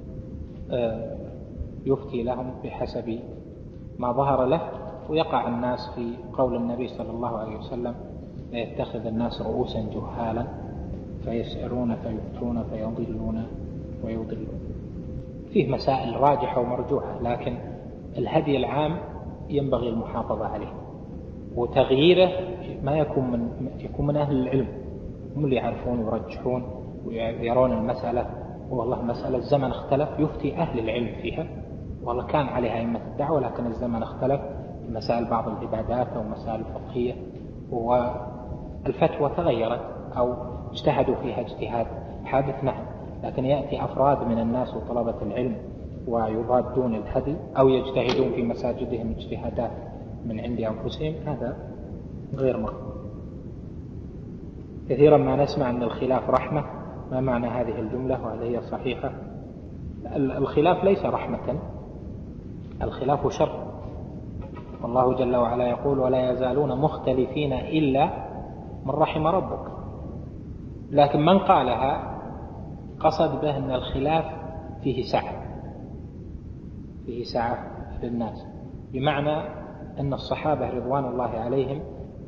يفتي لهم بحسب ما ظهر له، ويقع الناس في قول النبي صلى الله عليه وسلم لا يتخذ الناس رؤوسا جهالا فيسألون فيؤتون فيضلون ويضلون. فيه مسائل راجحة ومرجوحة، لكن الهدي العام ينبغي المحافظة عليه، وتغييره ما يكون من يكون من أهل العلم، هم اللي يعرفون ويرجحون ويرون المسألة، والله مسألة الزمن اختلف، يفتي أهل العلم فيها والله كان عليها أئمة الدعوة، لكن الزمن اختلف في مسائل بعض العبادات أو مسائل الفقهية، والفتوى تغيرت أو اجتهدوا فيها اجتهاد حادث. نعم، لكن يأتي أفراد من الناس وطلبة العلم ويضادون الهدي أو يجتهدون في مساجدهم اجتهادات من عند أنفسهم، هذا غير مقبول. كثيرا ما نسمع أن الخلاف رحمة. ما معنى هذه الجملة وهل هي صحيحة؟ الخلاف ليس رحمة، الخلاف شر. والله جل وعلا يقول: ولا يزالون مختلفين إلا من رحم ربك. لكن من قالها قصد به أن الخلاف فيه سعة، فيه سعة للناس، بمعنى أن الصحابة رضوان الله عليهم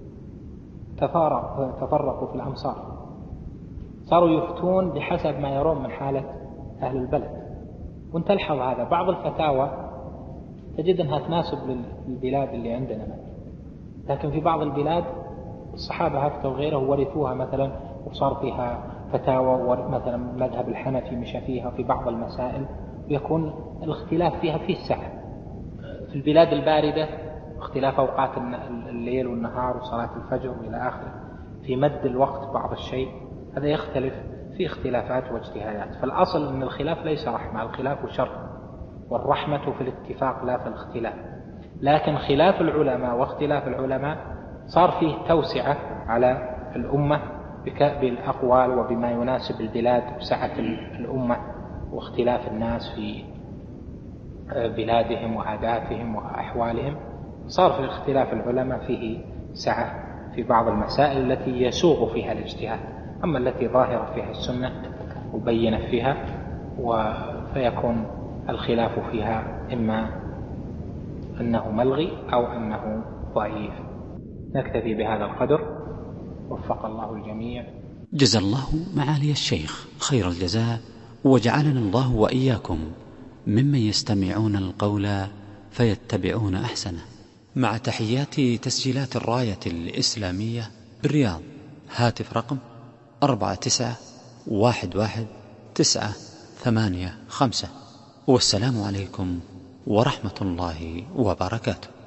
تفرقوا في الأمصار، صاروا يفتون بحسب ما يرون من حالة أهل البلد. وانت تلحظ هذا، بعض الفتاوى تجد أنها تناسب للبلاد اللي عندنا، لكن في بعض البلاد الصحابة أفتوا غيره ورثوها مثلا وصار فيها فتاوى، مثلا مذهب الحنفي مشى فيها في بعض المسائل، ويكون الاختلاف فيها فيه السعة. في البلاد الباردة اختلاف أوقات الليل والنهار وصلاة الفجر وإلى آخره، في مد الوقت بعض الشيء، هذا يختلف في اختلافات واجتهادات. فالأصل أن الخلاف ليس رحمة، الخلاف شر، والرحمة في الاتفاق لا في الاختلاف. لكن خلاف العلماء واختلاف العلماء صار فيه توسعة على الأمة بالأقوال وبما يناسب البلاد وسعة الأمة واختلاف الناس في بلادهم وعاداتهم وأحوالهم. صار في اختلاف العلماء فيه سعة في بعض المسائل التي يسوغ فيها الاجتهاد، أما التي ظاهرة فيها السنة وبينت فيها، فيكون الخلاف فيها إما أنه ملغي أو أنه ضعيف. نكتفي بهذا القدر، وفق الله الجميع. جزا الله معالي الشيخ خير الجزاء، وجعلنا الله وإياكم ممن يستمعون القول فيتبعون أحسنه. مع تحيات تسجيلات الراية الإسلامية بالرياض، هاتف رقم أربعة تسعة واحد واحد تسعة ثمانية خمسة، والسلام عليكم ورحمة الله وبركاته.